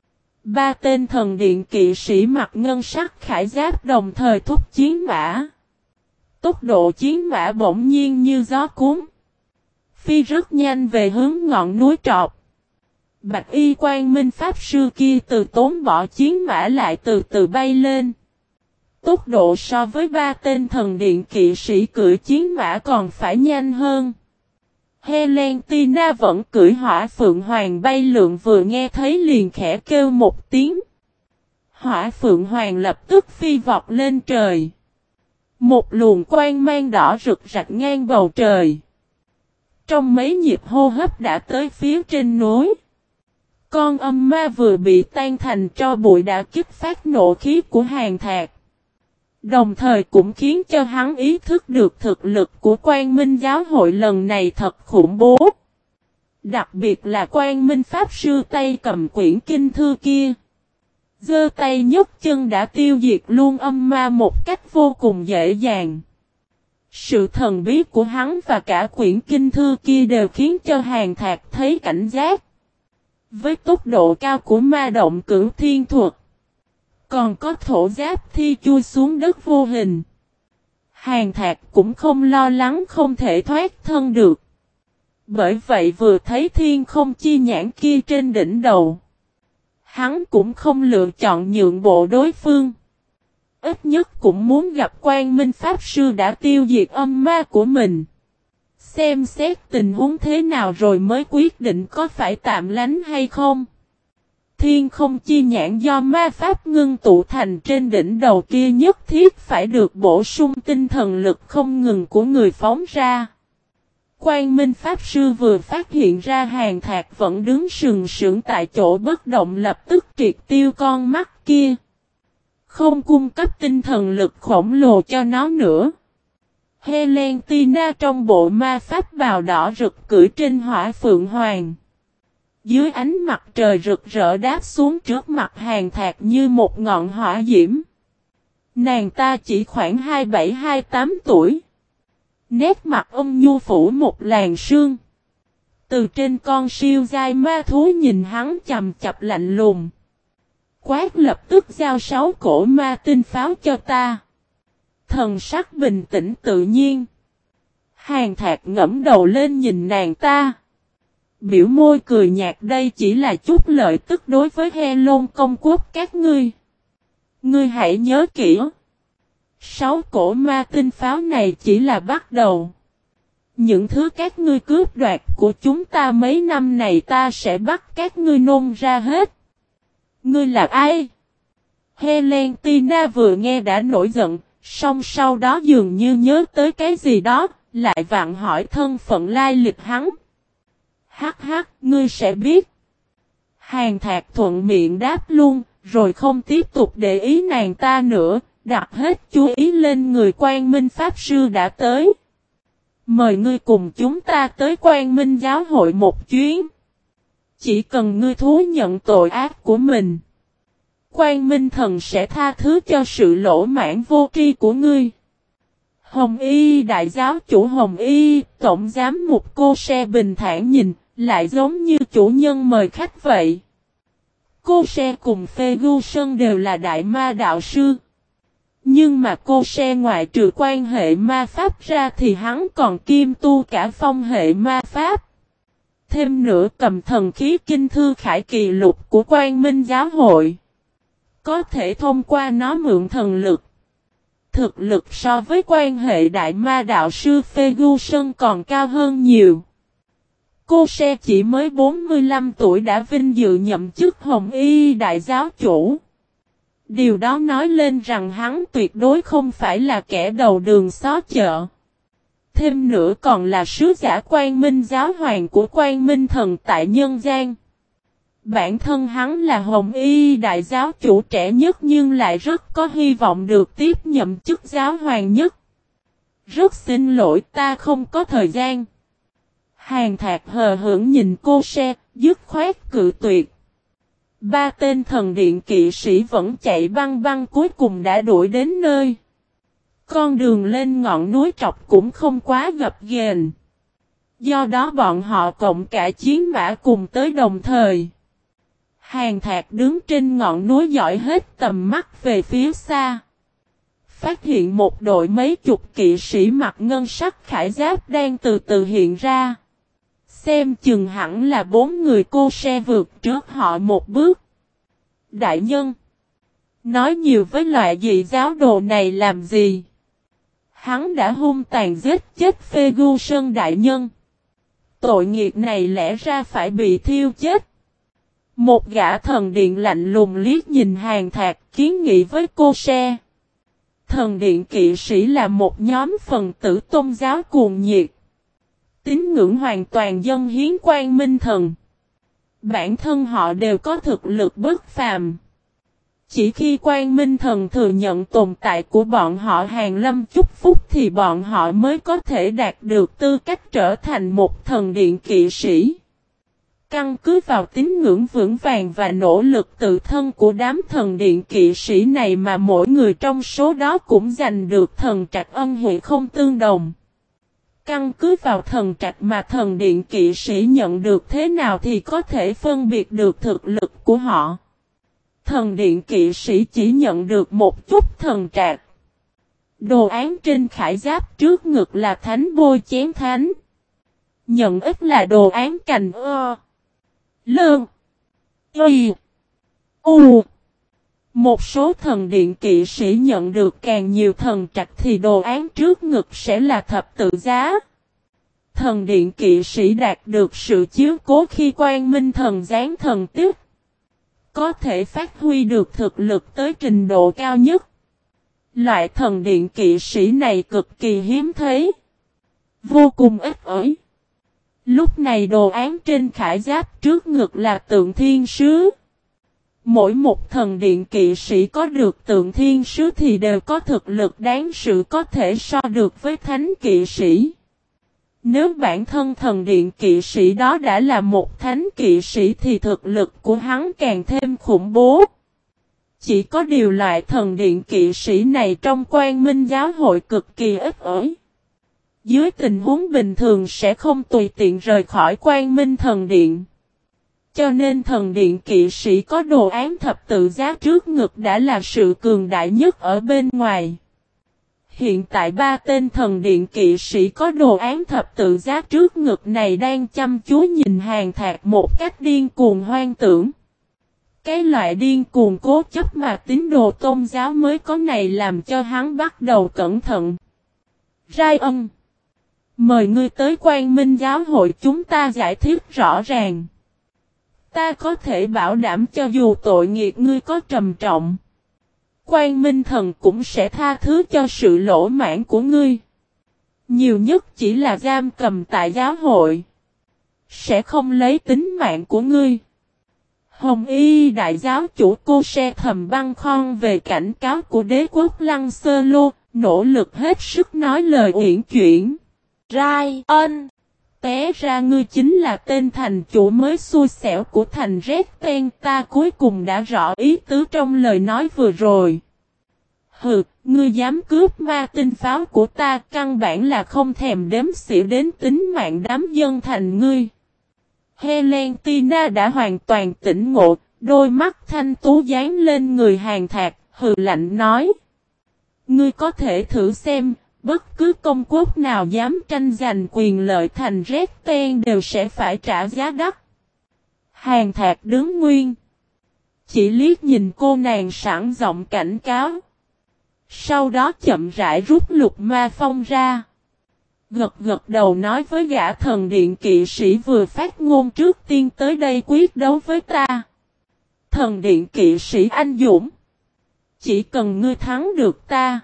Ba tên thần điện kỵ sĩ mặc ngân sắc khải giáp đồng thời thúc chiến mã. Tốc độ chiến mã bỗng nhiên như gió cuốn. Phi rất nhanh về hướng ngọn núi trọc. Bạch y Quang Minh Pháp Sư kia từ tốn bỏ chiến mã lại từ từ bay lên. Tốc độ so với ba tên thần điện kỵ sĩ cưỡi chiến mã còn phải nhanh hơn. Helentina vẫn cưỡi hỏa phượng hoàng bay lượn, vừa nghe thấy liền khẽ kêu một tiếng. Hỏa phượng hoàng lập tức phi vọt lên trời. Một luồng quang mang đỏ rực rạch ngang bầu trời. Trong mấy nhịp hô hấp đã tới phía trên núi. Con âm ma vừa bị tan thành tro bụi đã kích phát nộ khí của Hàn Thạc. Đồng thời cũng khiến cho hắn ý thức được thực lực của Quang Minh giáo hội lần này thật khủng bố. Đặc biệt là Quang Minh Pháp Sư tay cầm quyển kinh thư kia. Giơ tay nhấc chân đã tiêu diệt luôn âm ma một cách vô cùng dễ dàng. Sự thần bí của hắn và cả quyển kinh thư kia đều khiến cho Hàn Thạc thấy cảnh giác. Với tốc độ cao của ma động cửu thiên thuật, còn có thổ giáp thi chui xuống đất vô hình, Hàn Thạc cũng không lo lắng không thể thoát thân được. Bởi vậy vừa thấy thiên không chi nhãn kia trên đỉnh đầu, hắn cũng không lựa chọn nhượng bộ đối phương. Ít nhất cũng muốn gặp Quang Minh Pháp Sư đã tiêu diệt âm ma của mình. Xem xét tình huống thế nào rồi mới quyết định có phải tạm lánh hay không. Thiên không chi nhãn do ma pháp ngưng tụ thành trên đỉnh đầu kia nhất thiết phải được bổ sung tinh thần lực không ngừng của người phóng ra. Quang Minh Pháp Sư vừa phát hiện ra Hàn Thạc vẫn đứng sừng sững tại chỗ bất động, lập tức triệt tiêu con mắt kia. Không cung cấp tinh thần lực khổng lồ cho nó nữa. Helentina trong bộ ma pháp bào đỏ rực cưỡi trên hỏa phượng hoàng. Dưới ánh mặt trời rực rỡ đáp xuống trước mặt Hàn Thạc như một ngọn hỏa diễm. Nàng ta chỉ khoảng 27-28 tuổi. Nét mặt ôn nhu phủ một làn sương. Từ trên con siêu giai ma thú nhìn hắn chằm chằm lạnh lùng. Quát lập tức giao 6 cổ ma tinh pháo cho ta. Thần sắc bình tĩnh tự nhiên. Hàn Thạc ngẫm đầu lên nhìn nàng ta. Biểu môi cười nhạt, đây chỉ là chút lợi tức đối với Helôn công quốc các ngươi. Ngươi hãy nhớ kỹ. 6 cổ ma tinh pháo này chỉ là bắt đầu. Những thứ các ngươi cướp đoạt của chúng ta mấy năm này ta sẽ bắt các ngươi nôn ra hết. Ngươi là ai? Helentina vừa nghe đã nổi giận, song sau đó dường như nhớ tới cái gì đó, lại vặn hỏi thân phận lai lịch hắn. Hắc hắc, ngươi sẽ biết. Hàn Thạc thuận miệng đáp luôn, rồi không tiếp tục để ý nàng ta nữa, đặt hết chú ý lên người Quang Minh Pháp Sư đã tới. Mời ngươi cùng chúng ta tới Quang Minh giáo hội một chuyến. Chỉ cần ngươi thú nhận tội ác của mình, Quang Minh Thần sẽ tha thứ cho sự lỗ mãn vô tri của ngươi. Hồng Y đại giáo chủ Hồng Y, tổng giám mục Cô Se bình thản nhìn, lại giống như chủ nhân mời khách vậy. Cô Se cùng Ferguson đều là đại ma đạo sư. Nhưng mà Cô Se ngoại trừ quan hệ ma pháp ra thì hắn còn kiêm tu cả phong hệ ma pháp. Thêm nữa cầm thần khí kinh thư khải kỳ lục của Quang Minh giáo hội. Có thể thông qua nó mượn thần lực. Thực lực so với quan hệ đại ma đạo sư Ferguson còn cao hơn nhiều. Cô Se chỉ mới 45 tuổi đã vinh dự nhậm chức Hồng Y đại giáo chủ. Điều đó nói lên rằng hắn tuyệt đối không phải là kẻ đầu đường xó chợ. Thêm nữa còn là sứ giả Quang Minh giáo hoàng của Quang Minh Thần tại nhân gian. Bản thân hắn là Hồng Y đại giáo chủ trẻ nhất nhưng lại rất có hy vọng được tiếp nhậm chức giáo hoàng nhất. Rất xin lỗi, ta không có thời gian. Hàn Thạc hờ hững nhìn Cô Se, dứt khoát cự tuyệt. Ba tên thần điện kỵ sĩ vẫn chạy băng băng cuối cùng đã đuổi đến nơi. Con đường lên ngọn núi trọc cũng không quá gập ghềnh. Do đó bọn họ cộng cả chiến mã cùng tới đồng thời. Hàn Thạc đứng trên ngọn núi dõi hết tầm mắt về phía xa. Phát hiện một đội mấy chục kỵ sĩ mặc ngân sắc khải giáp đang từ từ hiện ra. Xem chừng hẳn là 4 người cô xe vượt trước họ một bước. Đại nhân! Nói nhiều với loại dị giáo đồ này làm gì? Hắn đã hung tàn giết chết Ferguson đại nhân. Tội nghiệp này lẽ ra phải bị thiêu chết. Một gã thần điện lạnh lùng liếc nhìn Hàn Thạc kiến nghị với cô xe. Thần điện kỵ sĩ là một nhóm phần tử tôn giáo cuồng nhiệt. Tín ngưỡng hoàn toàn dâng hiến Quang Minh Thần. Bản thân họ đều có thực lực bất phàm. Chỉ khi Quang Minh Thần thừa nhận tồn tại của bọn họ Hàn Lâm chúc phúc thì bọn họ mới có thể đạt được tư cách trở thành một thần điện kỵ sĩ. Căn cứ vào tín ngưỡng vững vàng và nỗ lực tự thân của đám thần điện kỵ sĩ này mà mỗi người trong số đó cũng giành được thần trạch ân huệ không tương đồng. Căn cứ vào thần trạch mà thần điện kỵ sĩ nhận được thế nào thì có thể phân biệt được thực lực của họ. Thần điện kỵ sĩ chỉ nhận được một chút thần trạch. Đồ án trên khải giáp trước ngực là thánh bôi chén thánh. Nhận ít là đồ án cành Lơn. Y. U. Một số thần điện kỵ sĩ nhận được càng nhiều thần trạch thì đồ án trước ngực sẽ là thập tự giá. Thần điện kỵ sĩ đạt được sự chiếu cố khi Quang Minh Thần giáng thần tiếp. Có thể phát huy được thực lực tới trình độ cao nhất. Loại thần điện kỵ sĩ này cực kỳ hiếm thấy. Vô cùng ít ỏi. Lúc này đồ án trên khải giáp trước ngực là tượng thiên sứ. Mỗi một thần điện kỵ sĩ có được tượng thiên sứ thì đều có thực lực đáng sự có thể so được với thánh kỵ sĩ. Nếu bản thân thần điện kỵ sĩ đó đã là một thánh kỵ sĩ thì thực lực của hắn càng thêm khủng bố. Chỉ có điều loại thần điện kỵ sĩ này trong Quang Minh giáo hội cực kỳ ít ỏi. Dưới tình huống bình thường sẽ không tùy tiện rời khỏi Quang Minh thần điện. Cho nên thần điện kỵ sĩ có đồ án thập tự giá trước ngực đã là sự cường đại nhất ở bên ngoài. Hiện tại ba tên thần điện kỵ sĩ có đồ án thập tự giá trước ngực này đang chăm chú nhìn Hàn Thạc một cách điên cuồng hoang tưởng. Cái loại điên cuồng cố chấp mà tín đồ tôn giáo mới có này làm cho hắn bắt đầu cẩn thận. Ryan, mời ngươi tới Quang Minh giáo hội chúng ta giải thích rõ ràng. Ta có thể bảo đảm cho dù tội nghiệp ngươi có trầm trọng, Quang Minh Thần cũng sẽ tha thứ cho sự lỗ mãn của ngươi. Nhiều nhất chỉ là giam cầm tại giáo hội. Sẽ không lấy tính mạng của ngươi. Hồng Y đại giáo chủ cô xe thầm băng khoăn về cảnh cáo của đế quốc Lăng Sơ Lô, nỗ lực hết sức nói lời uyển chuyển. Ryan, té ra ngươi chính là tên thành chủ mới xui xẻo của thành Red Ten, ta cuối cùng đã rõ ý tứ trong lời nói vừa rồi. Hừ, ngươi dám cướp ma tinh pháo của ta, căn bản là không thèm đếm xỉa đến tính mạng đám dân thành ngươi. Helentina đã hoàn toàn tỉnh ngộ, đôi mắt thanh tú dán lên người Hàn Thạc, hừ lạnh nói. Ngươi có thể thử xem, bất cứ công quốc nào dám tranh giành quyền lợi thành Red Ten đều sẽ phải trả giá đắt. Hàn Thạc đứng nguyên. Chỉ liếc nhìn cô nàng sẵn giọng cảnh cáo. Sau đó chậm rãi rút lục ma phong ra. Gật gật đầu nói với gã thần điện kỵ sĩ vừa phát ngôn trước tiên tới đây quyết đấu với ta. Thần điện kỵ sĩ anh dũng. Chỉ cần ngươi thắng được ta,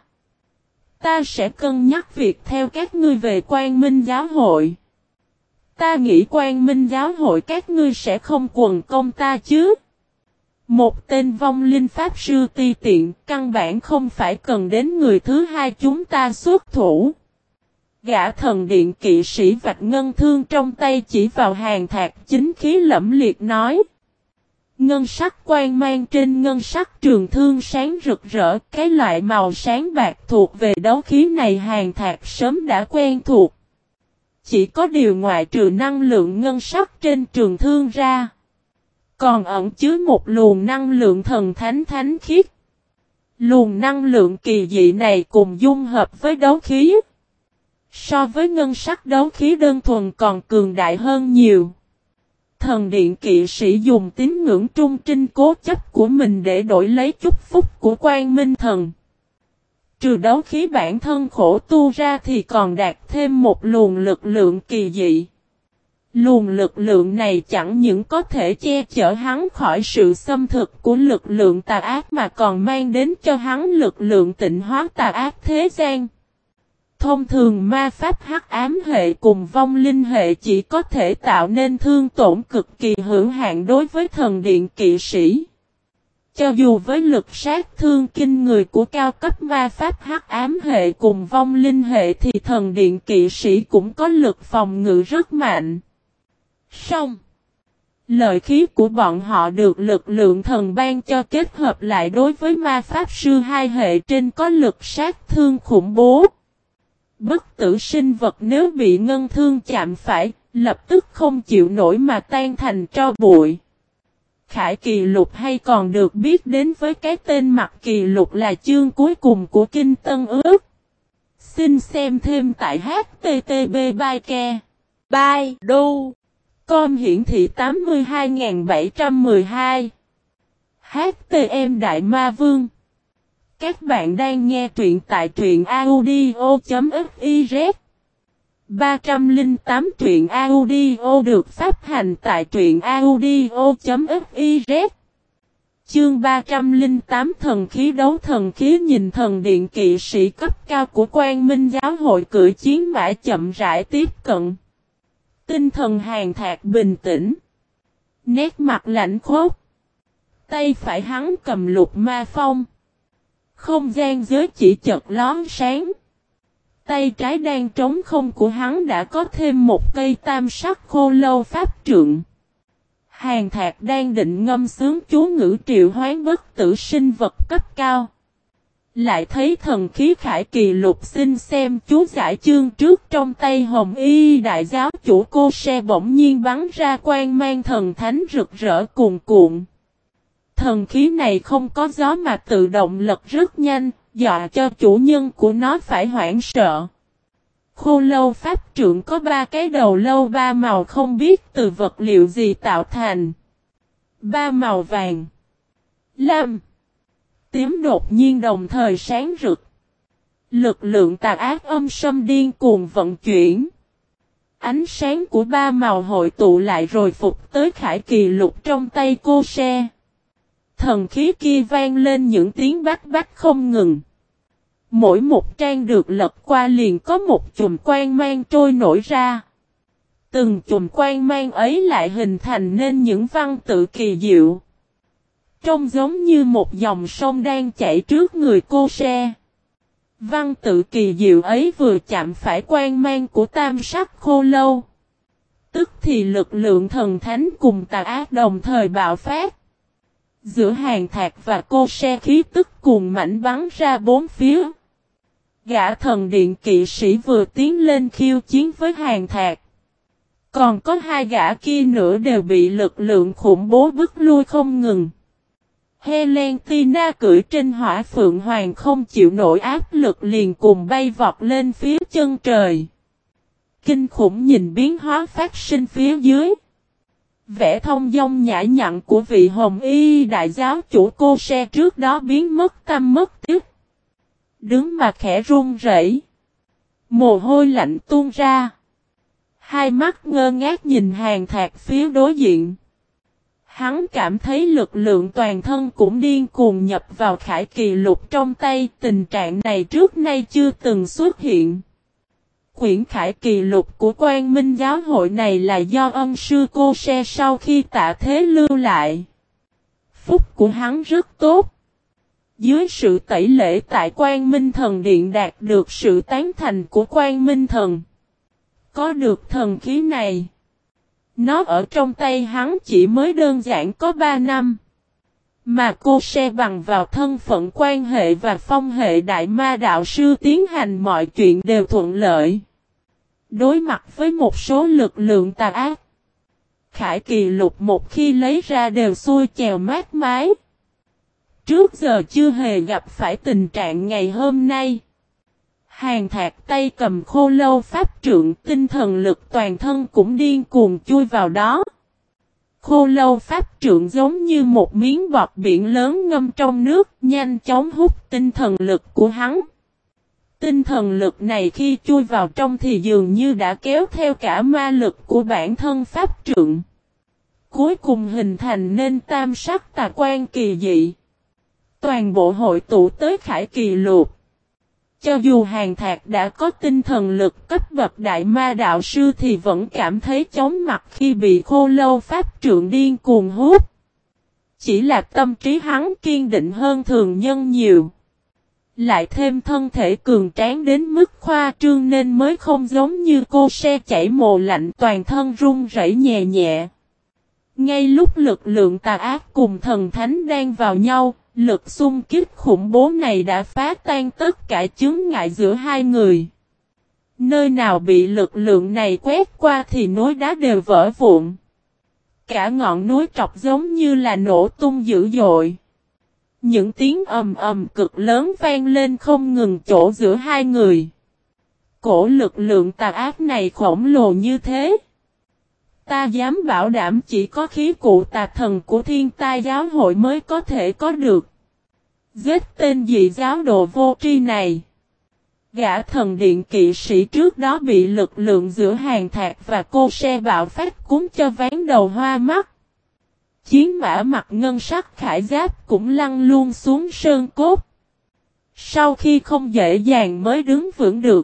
ta sẽ cân nhắc việc theo các ngươi về Quang Minh giáo hội. Ta nghĩ Quang Minh giáo hội các ngươi sẽ không quần công ta chứ. Một tên vong linh pháp sư ti tiện, căn bản không phải cần đến người thứ hai chúng ta xuất thủ. Gã thần điện kỵ sĩ vạch ngân thương trong tay chỉ vào Hàn Thạc chính khí lẫm liệt nói. Ngân sắc quang mang trên ngân sắc trường thương sáng rực rỡ, cái loại màu sáng bạc thuộc về đấu khí này Hàn Thạc sớm đã quen thuộc. Chỉ có điều ngoại trừ năng lượng ngân sắc trên trường thương ra, còn ẩn chứa một luồng năng lượng thần thánh thánh khiết. Luồng năng lượng kỳ dị này cùng dung hợp với đấu khí, so với ngân sắc đấu khí đơn thuần còn cường đại hơn nhiều. Thần điện kỵ sĩ dùng tín ngưỡng trung trinh cố chấp của mình để đổi lấy chúc phúc của Quang Minh Thần. Trừ đấu khí bản thân khổ tu ra thì còn đạt thêm một luồng lực lượng kỳ dị. Luồng lực lượng này chẳng những có thể che chở hắn khỏi sự xâm thực của lực lượng tà ác mà còn mang đến cho hắn lực lượng tịnh hóa tà ác thế gian. Thông thường ma pháp hắc ám hệ cùng vong linh hệ chỉ có thể tạo nên thương tổn cực kỳ hữu hạn đối với thần điện kỵ sĩ. Cho dù với lực sát thương kinh người của cao cấp ma pháp hắc ám hệ cùng vong linh hệ thì thần điện kỵ sĩ cũng có lực phòng ngự rất mạnh. Song, lợi khí của bọn họ được lực lượng thần ban cho kết hợp lại đối với ma pháp sư hai hệ trên có lực sát thương khủng bố. Bất tử sinh vật nếu bị ngân thương chạm phải, lập tức không chịu nổi mà tan thành tro bụi. Khải Kỳ Lục hay còn được biết đến với cái tên Mặc Kỳ Lục là chương cuối cùng của Kinh Tân Ước. Xin xem thêm tại http://byte.com hiển thị 82712. HTM Đại Ma Vương. Các bạn đang nghe truyện tại truyện audio.fiz. 308 truyện audio được phát hành tại truyện audio.fiz. Chương 308 thần khí đấu thần khí nhìn thần điện kỵ sĩ cấp cao của Quang Minh giáo hội cưỡi chiến mã chậm rãi tiếp cận. Tinh thần Hàn Thạc bình tĩnh. Nét mặt lạnh khốc. Tay phải hắn cầm lục ma phong. Không gian giới chỉ chợt lón sáng. Tay trái đang trống không của hắn đã có thêm một cây tam sắc khô lâu pháp trượng. Hàn Thạc đang định ngâm sướng chú ngữ triệu hoán bất tử sinh vật cấp cao. Lại thấy thần khí Khải Kỳ Lục xin xem chú giải chương trước trong tay Hồng Y đại giáo chủ cô se bỗng nhiên bắn ra quang mang thần thánh rực rỡ cuồn cuộn. Thần khí này không có gió mà tự động lật rất nhanh, dọa cho chủ nhân của nó phải hoảng sợ. Khô lâu pháp trượng có 3 cái đầu lâu 3 màu không biết từ vật liệu gì tạo thành. 3 màu vàng, lam, tím đột nhiên đồng thời sáng rực. Lực lượng tà ác âm sâm điên cuồng vận chuyển. Ánh sáng của 3 màu hội tụ lại rồi phục tới Khải Kỳ Lục trong tay cô se. Thần khí kia vang lên những tiếng bách bách không ngừng. Mỗi một trang được lật qua liền có một chùm quang mang trôi nổi ra. Từng chùm quang mang ấy lại hình thành nên những văn tự kỳ diệu. Trông giống như một dòng sông đang chảy trước người cô se. Văn tự kỳ diệu ấy vừa chạm phải quang mang của tam sắc khô lâu. Tức thì lực lượng thần thánh cùng tà ác đồng thời bạo phát. Giữa Hàn Thạc và cô se khí tức cuồng mãnh bắn ra bốn phía. Gã thần điện kỵ sĩ vừa tiến lên khiêu chiến với Hàn Thạc. Còn có 2 gã kia nữa đều bị lực lượng khủng bố bức lui không ngừng. Helentina cưỡi trên hỏa phượng hoàng không chịu nổi áp lực liền cùng bay vọt lên phía chân trời. Kinh khủng nhìn biến hóa phát sinh phía dưới. Vẻ thông dong nhã nhặn của vị Hồng Y đại giáo chủ cô se trước đó biến mất tâm mất tích. Đứng mà khẽ run rẩy. Mồ hôi lạnh tuôn ra. Hai mắt ngơ ngác nhìn Hàn Thạc phía đối diện. Hắn cảm thấy lực lượng toàn thân cũng điên cuồng nhập vào Khải Kỳ Lục trong tay. Tình trạng này trước nay chưa từng xuất hiện. Quyển Khải Kỳ Lục của Quang Minh giáo hội này là do ân sư cô se sau khi tạ thế lưu lại. Phúc của hắn rất tốt. Dưới sự tẩy lễ tại Quang Minh Thần Điện đạt được sự tán thành của Quang Minh Thần. Có được thần khí này. Nó ở trong tay hắn chỉ mới đơn giản có 3 năm. Mà cô sẽ bằng vào thân phận quan hệ và phong hệ đại ma đạo sư tiến hành mọi chuyện đều thuận lợi. Đối mặt với một số lực lượng tà ác, Khải Kỳ Lục một khi lấy ra đều xuôi chèo mát mái. Trước giờ chưa hề gặp phải tình trạng ngày hôm nay. Hàn Thạc tay cầm khô lâu pháp trượng, tinh thần lực toàn thân cũng điên cuồng chui vào đó. Khô lâu pháp trượng giống như một miếng bọt biển lớn ngâm trong nước, nhanh chóng hút tinh thần lực của hắn. Tinh thần lực này khi chui vào trong thì dường như đã kéo theo cả ma lực của bản thân pháp trượng. Cuối cùng hình thành nên tam sắc tà quan kỳ dị. Toàn bộ hội tụ tới Khải Kỳ Lục. Cho dù Hàn Thạc đã có tinh thần lực cấp bậc đại ma đạo sư thì vẫn cảm thấy chóng mặt khi bị khô lâu pháp trượng điên cuồng hút. Chỉ là tâm trí hắn kiên định hơn thường nhân nhiều. Lại thêm thân thể cường tráng đến mức khoa trương nên mới không giống như cô se chảy mồ lạnh toàn thân run rẩy nhẹ nhẹ. Ngay lúc lực lượng tà ác cùng thần thánh đang vào nhau, lực xung kích khủng bố này đã phá tan tất cả chướng ngại giữa hai người. Nơi nào bị lực lượng này quét qua thì núi đá đều vỡ vụn. Cả ngọn núi trọc giống như là nổ tung dữ dội. Những tiếng ầm ầm cực lớn vang lên không ngừng chỗ giữa hai người. Cổ lực lượng tà ác này khổng lồ như thế. Ta dám bảo đảm chỉ có khí cụ tà thần của Thiên Tai giáo hội mới có thể có được. Giết tên dị giáo đồ vô tri này. Gã thần điện kỵ sĩ trước đó bị lực lượng giữa Hàn Thạc và cô se bạo phát cúng cho ván đầu hoa mắt. Chiến mã mặc ngân sắc khải giáp cũng lăn luôn xuống sơn cốt. Sau khi không dễ dàng mới đứng vững được.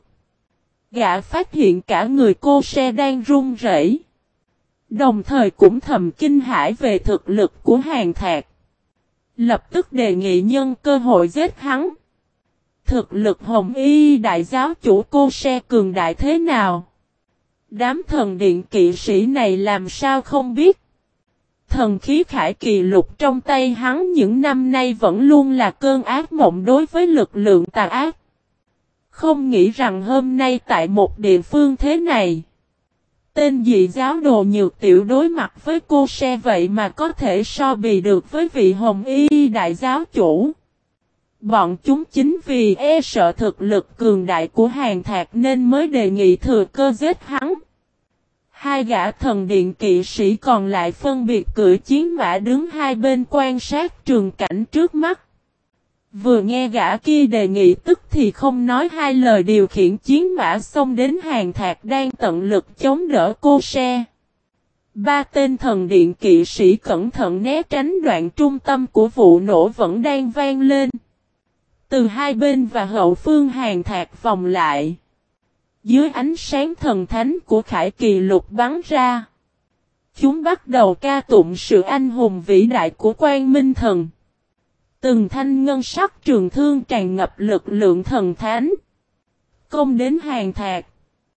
Gã phát hiện cả người cô se đang run rẩy. Đồng thời cũng thầm kinh hãi về thực lực của Hàn Thạc. Lập tức đề nghị nhân cơ hội giết hắn. Thực lực Hồng Y đại giáo chủ cô se cường đại thế nào? Đám thần điện kỵ sĩ này làm sao không biết? Thần khí Khải Kỳ Lục trong tay hắn những năm nay vẫn luôn là cơn ác mộng đối với lực lượng tà ác. Không nghĩ rằng hôm nay tại một địa phương thế này, tên dị giáo đồ Nhược Tiểu đối mặt với cô se vậy mà có thể so bì được với vị Hồng Y đại giáo chủ. Bọn chúng chính vì e sợ thực lực cường đại của Hàn Thạc nên mới đề nghị thừa cơ giết hắn. Hai gã thần điện kỵ sĩ còn lại phân biệt cưỡi chiến mã đứng hai bên quan sát trường cảnh trước mắt. Vừa nghe gã kia đề nghị tức thì không nói hai lời điều khiển chiến mã xông đến Hàn Thạc đang tận lực chống đỡ cô se. Ba tên thần điện kỵ sĩ cẩn thận né tránh đoạn trung tâm của vụ nổ vẫn đang vang lên. Từ hai bên và hậu phương Hàn Thạc vòng lại. Dưới ánh sáng thần thánh của Khải Kỳ Lục bắn ra. Chúng bắt đầu ca tụng sự anh hùng vĩ đại của Quang Minh Thần. Từng thanh ngân sắc trường thương tràn ngập lực lượng thần thánh. Công đến Hàn Thạc.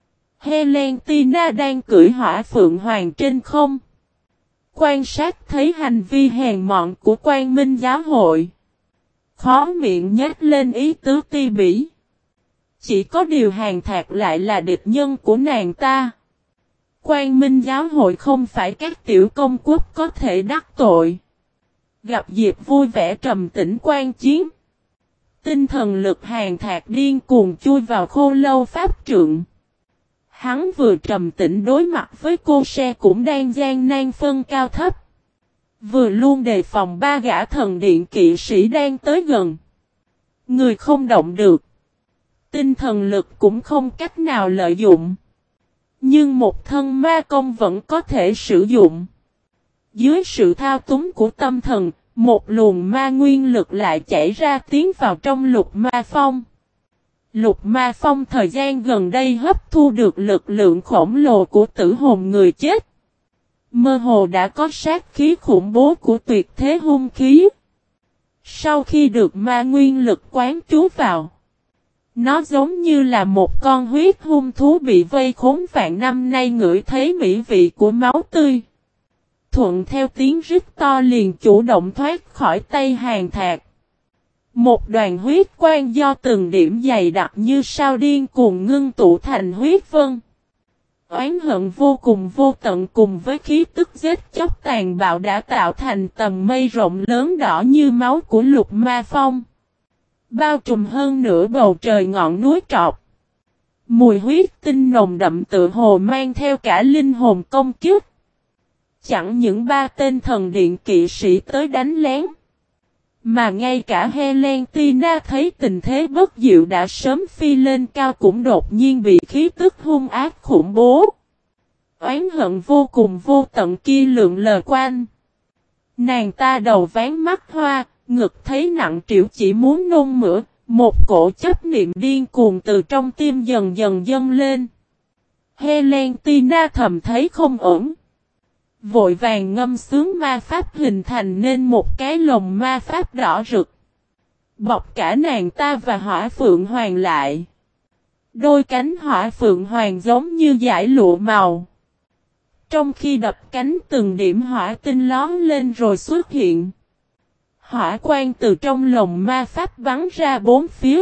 Helentina đang cưỡi hỏa phượng hoàng trên không. Quan sát thấy hành vi hèn mọn của Quang Minh giáo hội. Khó miệng nhếch lên ý tứ ti bỉ. Chỉ có điều Hàn Thạc lại là địch nhân của nàng ta. Quang Minh giáo hội không phải các tiểu công quốc có thể đắc tội. Gặp dịp vui vẻ trầm tĩnh quan chiến. Tinh thần lực Hàn Thạc điên cuồng chui vào khô lâu pháp trượng. Hắn vừa trầm tĩnh đối mặt với cô se cũng đang gian nan phân cao thấp. Vừa luôn đề phòng ba gã thần điện kỵ sĩ đang tới gần. Người không động được. Tinh thần lực cũng không cách nào lợi dụng. Nhưng một thân ma công vẫn có thể sử dụng. Dưới sự thao túng của tâm thần, một luồng ma nguyên lực lại chảy ra tiến vào trong lục ma phong. Lục ma phong thời gian gần đây hấp thu được lực lượng khổng lồ của tử hồn người chết. Mơ hồ đã có sát khí khủng bố của tuyệt thế hung khí. Sau khi được ma nguyên lực quán trú vào, Nó giống như là một con huyết hung thú bị vây khốn vạn năm nay ngửi thấy mỹ vị của máu tươi. Thuận theo tiếng rít to liền chủ động thoát khỏi tay Hàn Thạc. Một đoàn huyết quang do từng điểm dày đặc như sao điên cuồng ngưng tụ thành huyết vân. Oán hận vô cùng vô tận cùng với khí tức giết chóc tàn bạo đã tạo thành tầng mây rộng lớn đỏ như máu của Lục Ma Phong. Bao trùm hơn nửa bầu trời ngọn núi trọc. Mùi huyết tinh nồng đậm tự hồ mang theo cả linh hồn công kiếp. Chẳng những ba tên thần điện kỵ sĩ tới đánh lén. Mà ngay cả Helentina thấy tình thế bất diệu đã sớm phi lên cao cũng đột nhiên bị khí tức hung ác khủng bố. Oán hận vô cùng vô tận kia lượn lờ quanh. Nàng ta đầu ván mắt hoa, ngực thấy nặng trĩu chỉ muốn nôn mửa, một cổ chấp niệm điên cuồng từ trong tim dần dần dâng lên. Helentina thầm thấy không ổn. Vội vàng ngâm sướng ma pháp hình thành nên một cái lồng ma pháp đỏ rực. Bọc cả nàng ta và hỏa phượng hoàng lại. Đôi cánh hỏa phượng hoàng giống như dải lụa màu. Trong khi đập cánh từng điểm hỏa tinh lón lên rồi xuất hiện. Hỏa quang từ trong lồng ma pháp bắn ra bốn phía.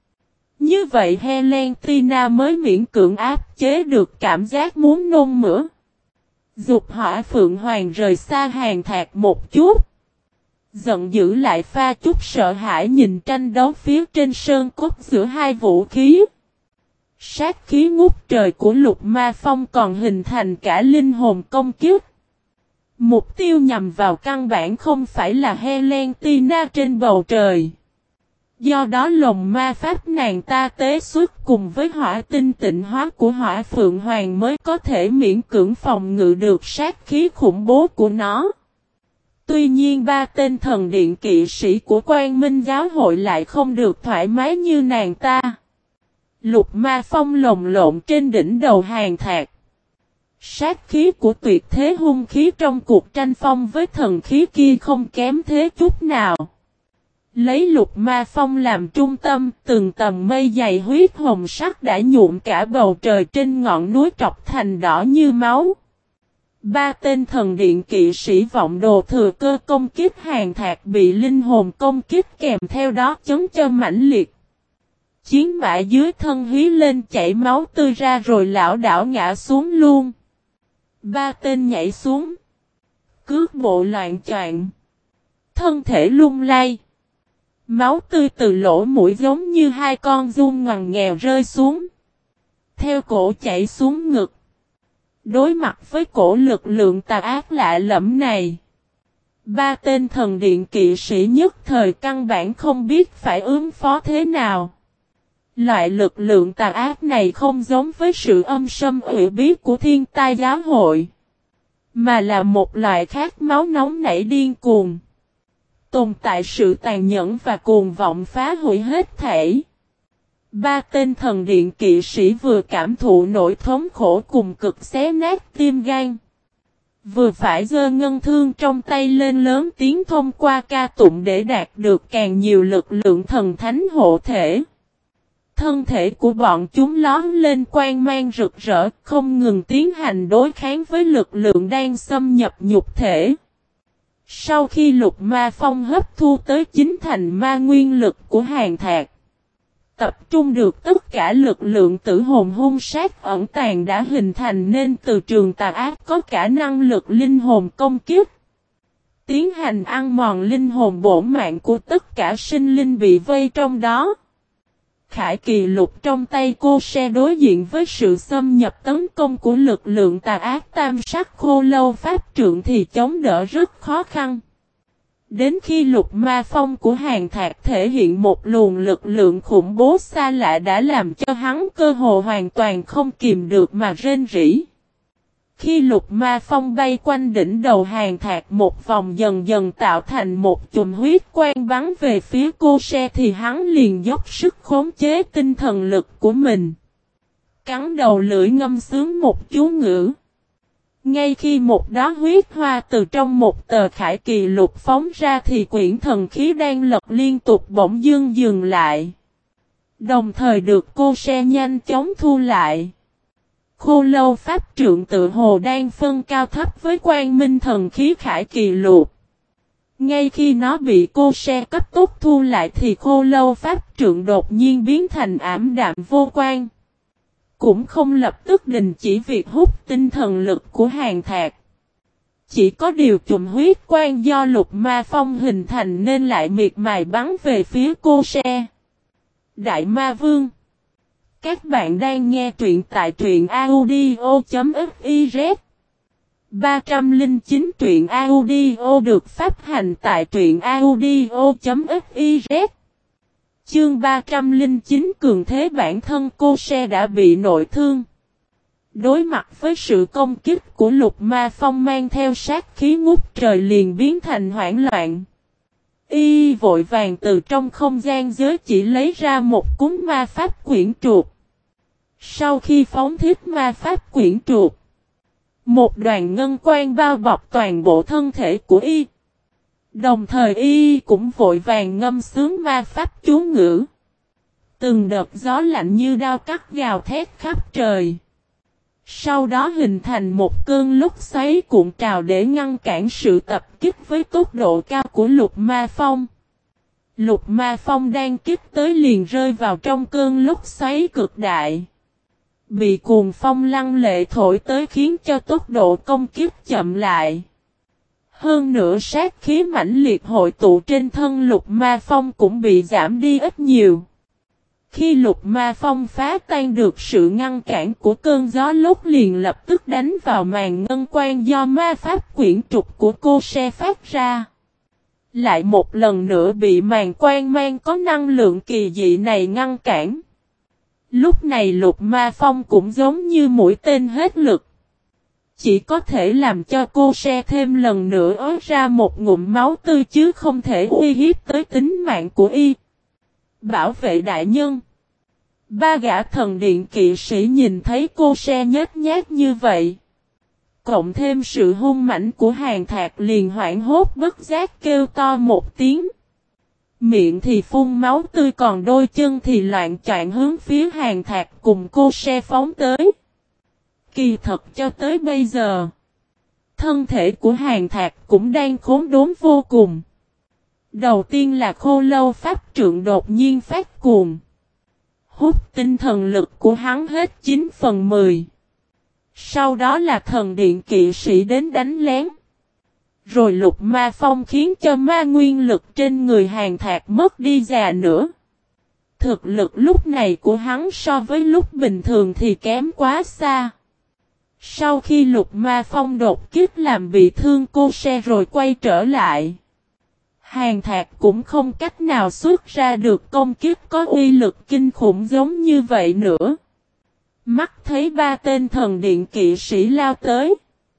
Như vậy Helentina mới miễn cưỡng áp chế được cảm giác muốn nôn mửa. Dục hỏa phượng hoàng rời xa Hàn Thạc một chút. Giận dữ lại pha chút sợ hãi nhìn tranh đấu phía trên sơn cốt giữa hai vũ khí. Sát khí ngút trời của Lục Ma Phong còn hình thành cả linh hồn công kiếp. Mục tiêu nhằm vào căn bản không phải là Helentina trên bầu trời. Do đó lồng ma pháp nàng ta tế xuất cùng với hỏa tinh tịnh hóa của hỏa phượng hoàng mới có thể miễn cưỡng phòng ngự được sát khí khủng bố của nó. Tuy nhiên ba tên thần điện kỵ sĩ của Quang Minh giáo hội lại không được thoải mái như nàng ta. Lục Ma Phong lồng lộn trên đỉnh đầu Hàn Thạc. Sát khí của tuyệt thế hung khí trong cuộc tranh phong với thần khí kia không kém thế chút nào. Lấy Lục Ma Phong làm trung tâm, từng tầng mây dày huyết hồng sắc đã nhuộm cả bầu trời trên ngọn núi trọc thành đỏ như máu. Ba tên thần điện kỵ sĩ vọng đồ thừa cơ công kích Hàn Thạc bị linh hồn công kích kèm theo đó chấn cho mãnh liệt. Chiến mã dưới thân hí lên chảy máu tươi ra rồi lão đảo ngã xuống luôn. Ba tên nhảy xuống. Cước bộ loạn choạng. Thân thể lung lay. Máu tươi từ lỗ mũi giống như hai con giun ngoằn nghèo rơi xuống. Theo cổ chảy xuống ngực. Đối mặt với cổ lực lượng tà ác lạ lẫm này. Ba tên thần điện kỵ sĩ nhất thời căn bản không biết phải ứng phó thế nào. Loại lực lượng tà ác này không giống với sự âm sâm ủy bí của thiên tai giáo hội. Mà là một loại khát máu nóng nảy điên cuồng. Tồn tại sự tàn nhẫn và cuồng vọng phá hủy hết thảy. Ba tên thần điện kỵ sĩ vừa cảm thụ nỗi thống khổ cùng cực xé nát tim gan. Vừa phải giơ ngân thương trong tay lên lớn tiếng thông qua ca tụng để đạt được càng nhiều lực lượng thần thánh hộ thể. Thân thể của bọn chúng lóm lên quang mang rực rỡ, không ngừng tiến hành đối kháng với lực lượng đang xâm nhập nhục thể. Sau khi Lục Ma Phong hấp thu tới chín thành ma nguyên lực của Hàn Thạc, tập trung được tất cả lực lượng tử hồn hung sát ẩn tàng đã hình thành nên từ trường tà ác có cả năng lực linh hồn công kiếp. Tiến hành ăn mòn linh hồn bổn mạng của tất cả sinh linh bị vây trong đó. Khải kỳ lục trong tay cô sẽ đối diện với sự xâm nhập tấn công của lực lượng tà ác tam sắc khô lâu pháp trượng thì chống đỡ rất khó khăn. Đến khi Lục Ma Phong của Hàn Thạc thể hiện một luồng lực lượng khủng bố xa lạ đã làm cho hắn cơ hồ hoàn toàn không kìm được mà rên rỉ. Khi Lục Ma Phong bay quanh đỉnh đầu Hàn Thạc một vòng dần dần tạo thành một chùm huyết quang bắn về phía cô xe thì hắn liền dốc sức khống chế tinh thần lực của mình. Cắn đầu lưỡi ngâm sướng một chú ngữ. Ngay khi một đóa huyết hoa từ trong một tờ khải kỳ lục phóng ra thì quyển thần khí đang lật liên tục bỗng dưng dừng lại. Đồng thời được cô se nhanh chóng thu lại. Khô Lâu pháp trượng tự hồ đang phân cao thấp với Quang Minh thần khí Khải Kỳ Lục. Ngay khi nó bị cô se cấp tốc thu lại thì Khô Lâu pháp trượng đột nhiên biến thành ảm đạm vô quang. Cũng không lập tức đình chỉ việc hút tinh thần lực của Hàn Thạc. Chỉ có điều chùm huyết quang do Lục Ma Phong hình thành nên lại miệt mài bắn về phía cô se. Đại Ma Vương. Các bạn đang nghe truyện tại truyện audio.fiz. 309 truyện audio được phát hành tại truyện audio.fiz. Chương 309 cường thế bản thân cô se đã bị nội thương. Đối mặt với sự công kích của Lục Ma Phong mang theo sát khí ngút trời liền biến thành hoảng loạn. Y vội vàng từ trong không gian giới chỉ lấy ra một cuốn ma pháp quyển trục. Sau khi phóng thích ma pháp quyển trục, một đoàn ngân quang bao bọc toàn bộ thân thể của Y. Đồng thời Y cũng vội vàng ngâm sướng ma pháp chú ngữ. Từng đợt gió lạnh như đao cắt gào thét khắp trời. Sau đó hình thành một cơn lốc xoáy cuộn trào để ngăn cản sự tập kích với tốc độ cao của Lục Ma Phong. Lục Ma Phong đang kích tới liền rơi vào trong cơn lốc xoáy cực đại. Bị cuồng phong lăng lệ thổi tới khiến cho tốc độ công kích chậm lại. Hơn nữa sát khí mãnh liệt hội tụ trên thân Lục Ma Phong cũng bị giảm đi ít nhiều. Khi Lục Ma Phong phá tan được sự ngăn cản của cơn gió lốc liền lập tức đánh vào màn ngân quang do ma pháp quyển trục của cô se phát ra. Lại một lần nữa bị màn quang mang có năng lượng kỳ dị này ngăn cản. Lúc này Lục Ma Phong cũng giống như mũi tên hết lực. Chỉ có thể làm cho cô se thêm lần nữa ớt ra một ngụm máu tươi chứ không thể uy hiếp tới tính mạng của Y. Bảo vệ đại nhân. Ba gã thần điện kỵ sĩ nhìn thấy cô se nhếch nhác như vậy. Cộng thêm sự hung mãnh của Hàn Thạc liền hoảng hốt bất giác kêu to một tiếng. Miệng thì phun máu tươi còn đôi chân thì loạn choạng hướng phía Hàn Thạc cùng cô se phóng tới. Kỳ thật cho tới bây giờ, thân thể của Hàn Thạc cũng đang khốn đốn vô cùng. Đầu tiên là Khô Lâu pháp trượng đột nhiên phát cuồng. Hút tinh thần lực của hắn hết 9/10. Sau đó là thần điện kỵ sĩ đến đánh lén. Rồi Lục Ma Phong khiến cho ma nguyên lực trên người Hàn Thạc mất đi già nữa. Thực lực lúc này của hắn so với lúc bình thường thì kém quá xa. Sau khi Lục Ma Phong đột kích làm bị thương cô se rồi quay trở lại, Hàn Thạc cũng không cách nào xuất ra được công kích có uy lực kinh khủng giống như vậy nữa. Mắt thấy ba tên thần điện kỵ sĩ lao tới,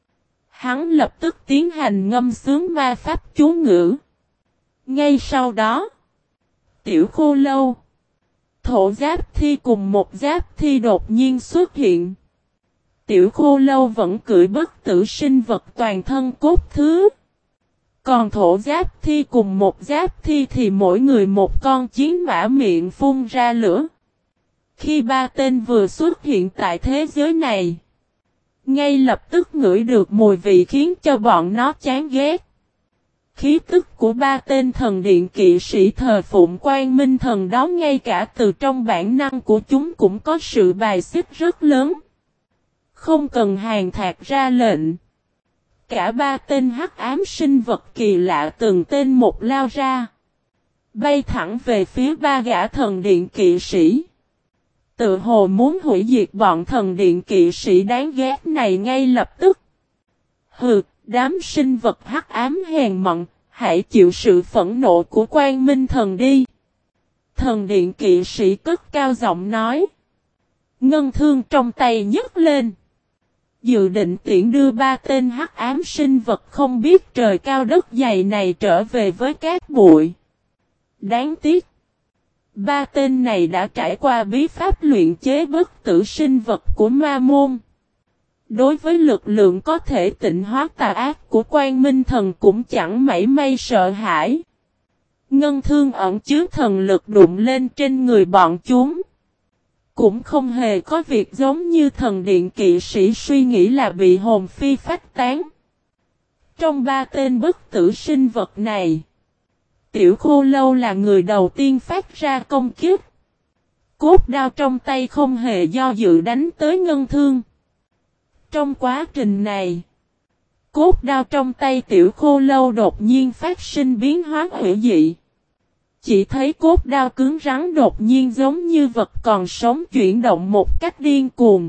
hắn lập tức tiến hành ngâm sướng ma pháp chú ngữ. Ngay sau đó, Tiểu Khô Lâu, Thổ Giáp Thi cùng một Giáp Thi đột nhiên xuất hiện. Tiểu Khô Lâu vẫn cưỡi bất tử sinh vật toàn thân cốt thứ. Còn Thổ Giáp Thi cùng một Giáp Thi thì mỗi người một con chiến mã miệng phun ra lửa. Khi ba tên vừa xuất hiện tại thế giới này, ngay lập tức ngửi được mùi vị khiến cho bọn nó chán ghét. Khí tức của ba tên thần điện kỵ sĩ thờ phụng Quang Minh thần đó ngay cả từ trong bản năng của chúng cũng có sự bài xích rất lớn. Không cần Hàn Thạc ra lệnh, cả ba tên hắc ám sinh vật kỳ lạ từng tên một lao ra, bay thẳng về phía ba gã thần điện kỵ sĩ. Tự hồ muốn hủy diệt bọn thần điện kỵ sĩ đáng ghét này ngay lập tức. Hừ, đám sinh vật hắc ám hèn mọn, hãy chịu sự phẫn nộ của Quang Minh thần đi. Thần điện kỵ sĩ cất cao giọng nói. Ngân thương trong tay nhấc lên, dự định tiễn đưa ba tên hắc ám sinh vật không biết trời cao đất dày này trở về với cát bụi. Đáng tiếc, ba tên này đã trải qua bí pháp luyện chế bất tử sinh vật của ma môn. Đối với lực lượng có thể tịnh hóa tà ác của Quang Minh thần cũng chẳng mảy may sợ hãi. Ngân thương ẩn chứa thần lực đụng lên trên người bọn chúng. Cũng không hề có việc giống như thần điện kỵ sĩ suy nghĩ là bị hồn phi phách tán. Trong ba tên bất tử sinh vật này, Tiểu Khô Lâu là người đầu tiên phát ra công kích. Cốt đao trong tay không hề do dự đánh tới ngân thương. Trong quá trình này, cốt đao trong tay Tiểu Khô Lâu đột nhiên phát sinh biến hóa hủy dị. Chỉ thấy cốt đao cứng rắn đột nhiên giống như vật còn sống chuyển động một cách điên cuồng.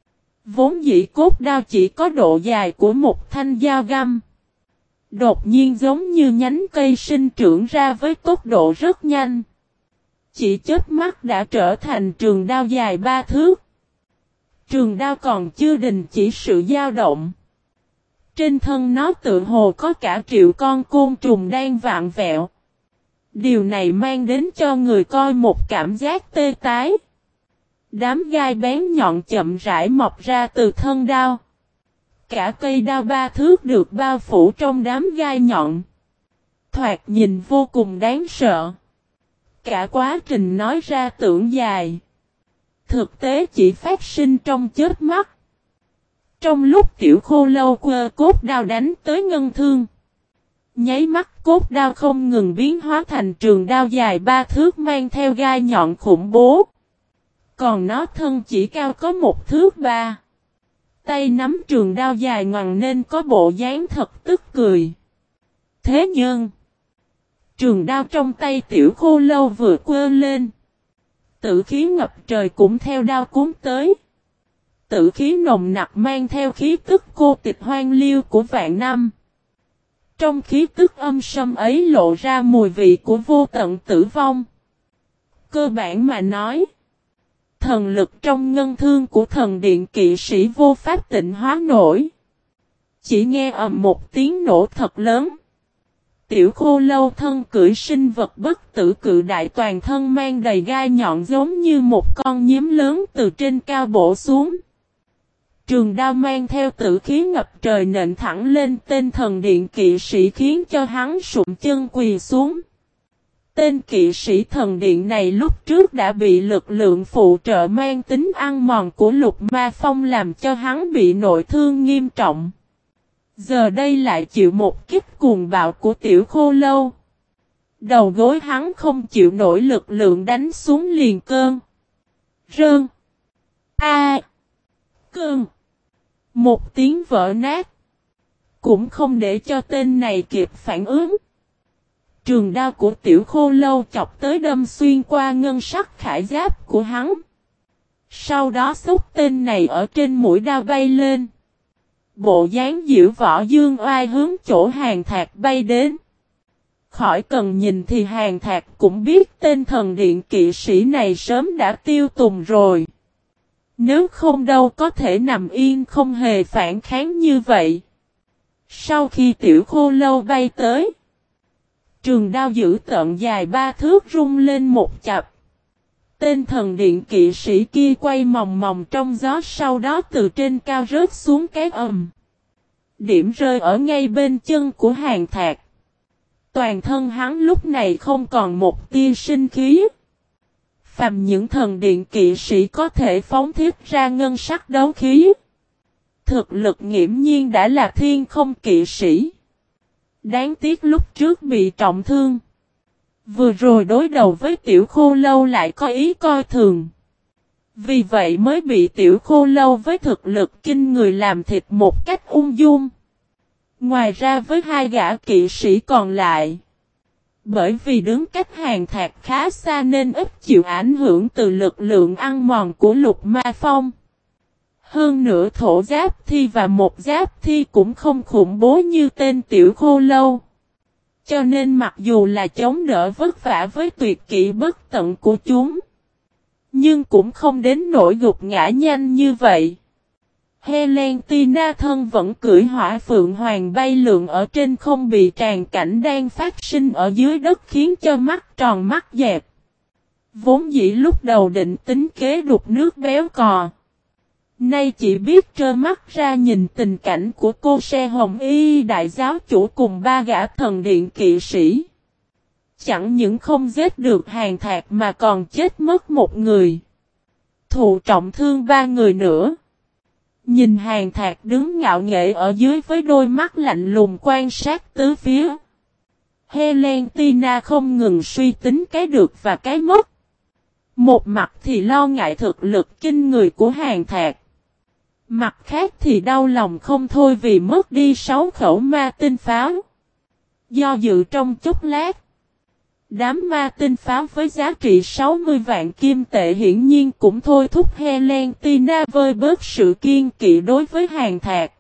Vốn dĩ cốt đao chỉ có độ dài của một thanh dao găm. Đột nhiên giống như nhánh cây sinh trưởng ra với tốc độ rất nhanh. Chỉ chớp mắt đã trở thành trường đao dài 3 thước. Trường đao còn chưa đình chỉ sự dao động. Trên thân nó tự hồ có cả triệu con côn trùng đang vạn vẹo. Điều này mang đến cho người coi một cảm giác tê tái. Đám gai bén nhọn chậm rãi mọc ra từ thân đao. Cả cây đao 3 thước được bao phủ trong đám gai nhọn. Thoạt nhìn vô cùng đáng sợ. Cả quá trình nói ra tưởng dài. Thực tế chỉ phát sinh trong chớp mắt. Trong lúc Tiểu Khô Lâu quơ cốt đao đánh tới ngân thương. Nháy mắt cốt đao không ngừng biến hóa thành trường đao dài 3 thước mang theo gai nhọn khủng bố. Còn nó thân chỉ cao có 1 thước 3. Tay nắm trường đao dài ngoằng nên có bộ dáng thật tức cười. Thế nhưng, trường đao trong tay Tiểu Khô Lâu vừa quơ lên. Tử khí ngập trời cũng theo đao cuốn tới. Tử khí nồng nặc mang theo khí tức cô tịch hoang liêu của vạn năm. Trong khí tức âm sâm ấy lộ ra mùi vị của vô tận tử vong. Cơ bản mà nói, thần lực trong ngân thương của thần điện kỵ sĩ vô pháp tịnh hóa nổi. Chỉ nghe ầm một tiếng nổ thật lớn. Tiểu Khô Lâu thân cưỡi sinh vật bất tử cự đại toàn thân mang đầy gai nhọn giống như một con nhím lớn từ trên cao bổ xuống. Trường đao mang theo tử khí ngập trời nện thẳng lên tên thần điện kỵ sĩ khiến cho hắn sụm chân quỳ xuống. Tên kỵ sĩ thần điện này lúc trước đã bị lực lượng phụ trợ mang tính ăn mòn của Lục Ma Phong làm cho hắn bị nội thương nghiêm trọng. Giờ đây lại chịu một kích cuồng bạo của Tiểu Khô Lâu. Đầu gối hắn không chịu nổi lực lượng đánh xuống liền cơn. Rơn. A. Cơn. Một tiếng vỡ nát. Cũng không để cho tên này kịp phản ứng. Trường đao của Tiểu Khô Lâu chọc tới đâm xuyên qua ngân sắc khải giáp của hắn. Sau đó xúc tên này ở trên mũi đao bay lên. Bộ dáng diễu võ dương oai hướng chỗ Hàn Thạc bay đến. Khỏi cần nhìn thì Hàn Thạc cũng biết tên thần điện kỵ sĩ này sớm đã tiêu tùng rồi. Nếu không đâu có thể nằm yên không hề phản kháng như vậy. Sau khi Tiểu Khô Lâu bay tới, trường đao giữ tận dài 3 thước rung lên một chập. Tên thần điện kỵ sĩ kia quay mòng mòng trong gió, sau đó từ trên cao rớt xuống cái ầm. Điểm rơi ở ngay bên chân của Hàn Thạc. Toàn thân hắn lúc này không còn một tia sinh khí. Phàm những thần điện kỵ sĩ có thể phóng thiết ra ngân sắc đấu khí. Thực lực nghiễm nhiên đã là thiên không kỵ sĩ. Đáng tiếc lúc trước bị trọng thương. Vừa rồi đối đầu với Tiểu Khô Lâu lại có ý coi thường. Vì vậy mới bị Tiểu Khô Lâu với thực lực kinh người làm thịt một cách ung dung. Ngoài ra với hai gã kỵ sĩ còn lại, bởi vì đứng cách Hàn Thạc khá xa nên ít chịu ảnh hưởng từ lực lượng ăn mòn của Lục Ma Phong. Hơn nữa thổ giáp thi và một giáp thi cũng không khủng bố như tên Tiểu Khô Lâu. Cho nên mặc dù là chống đỡ vất vả với tuyệt kỹ bất tận của chúng, nhưng cũng không đến nỗi gục ngã nhanh như vậy. Helentina thân vẫn cưỡi hỏa phượng hoàng bay lượn ở trên không, bị tràn cảnh đang phát sinh ở dưới đất khiến cho mắt tròn mắt dẹp. Vốn dĩ lúc đầu định tính kế đục nước béo cò, nay chỉ biết trơ mắt ra nhìn tình cảnh của cô Se Hồng Y đại giáo chủ cùng ba gã thần điện kỵ sĩ. Chẳng những không giết được Hàn Thạc mà còn chết mất một người. Thụ trọng thương 3 người nữa. Nhìn Hàn Thạc đứng ngạo nghễ ở dưới với đôi mắt lạnh lùng quan sát tứ phía. Helena không ngừng suy tính cái được và cái mất. Một mặt thì lo ngại thực lực kinh người của Hàn Thạc. Mặt khác thì đau lòng không thôi vì mất đi 6 khẩu ma tinh pháo. Do dự trong chốc lát. Đám ma tinh pháo với giá trị 60 vạn kim tệ hiển nhiên cũng thôi thúc Helena vơi bớt sự kiên kỵ đối với Hàn Thạc.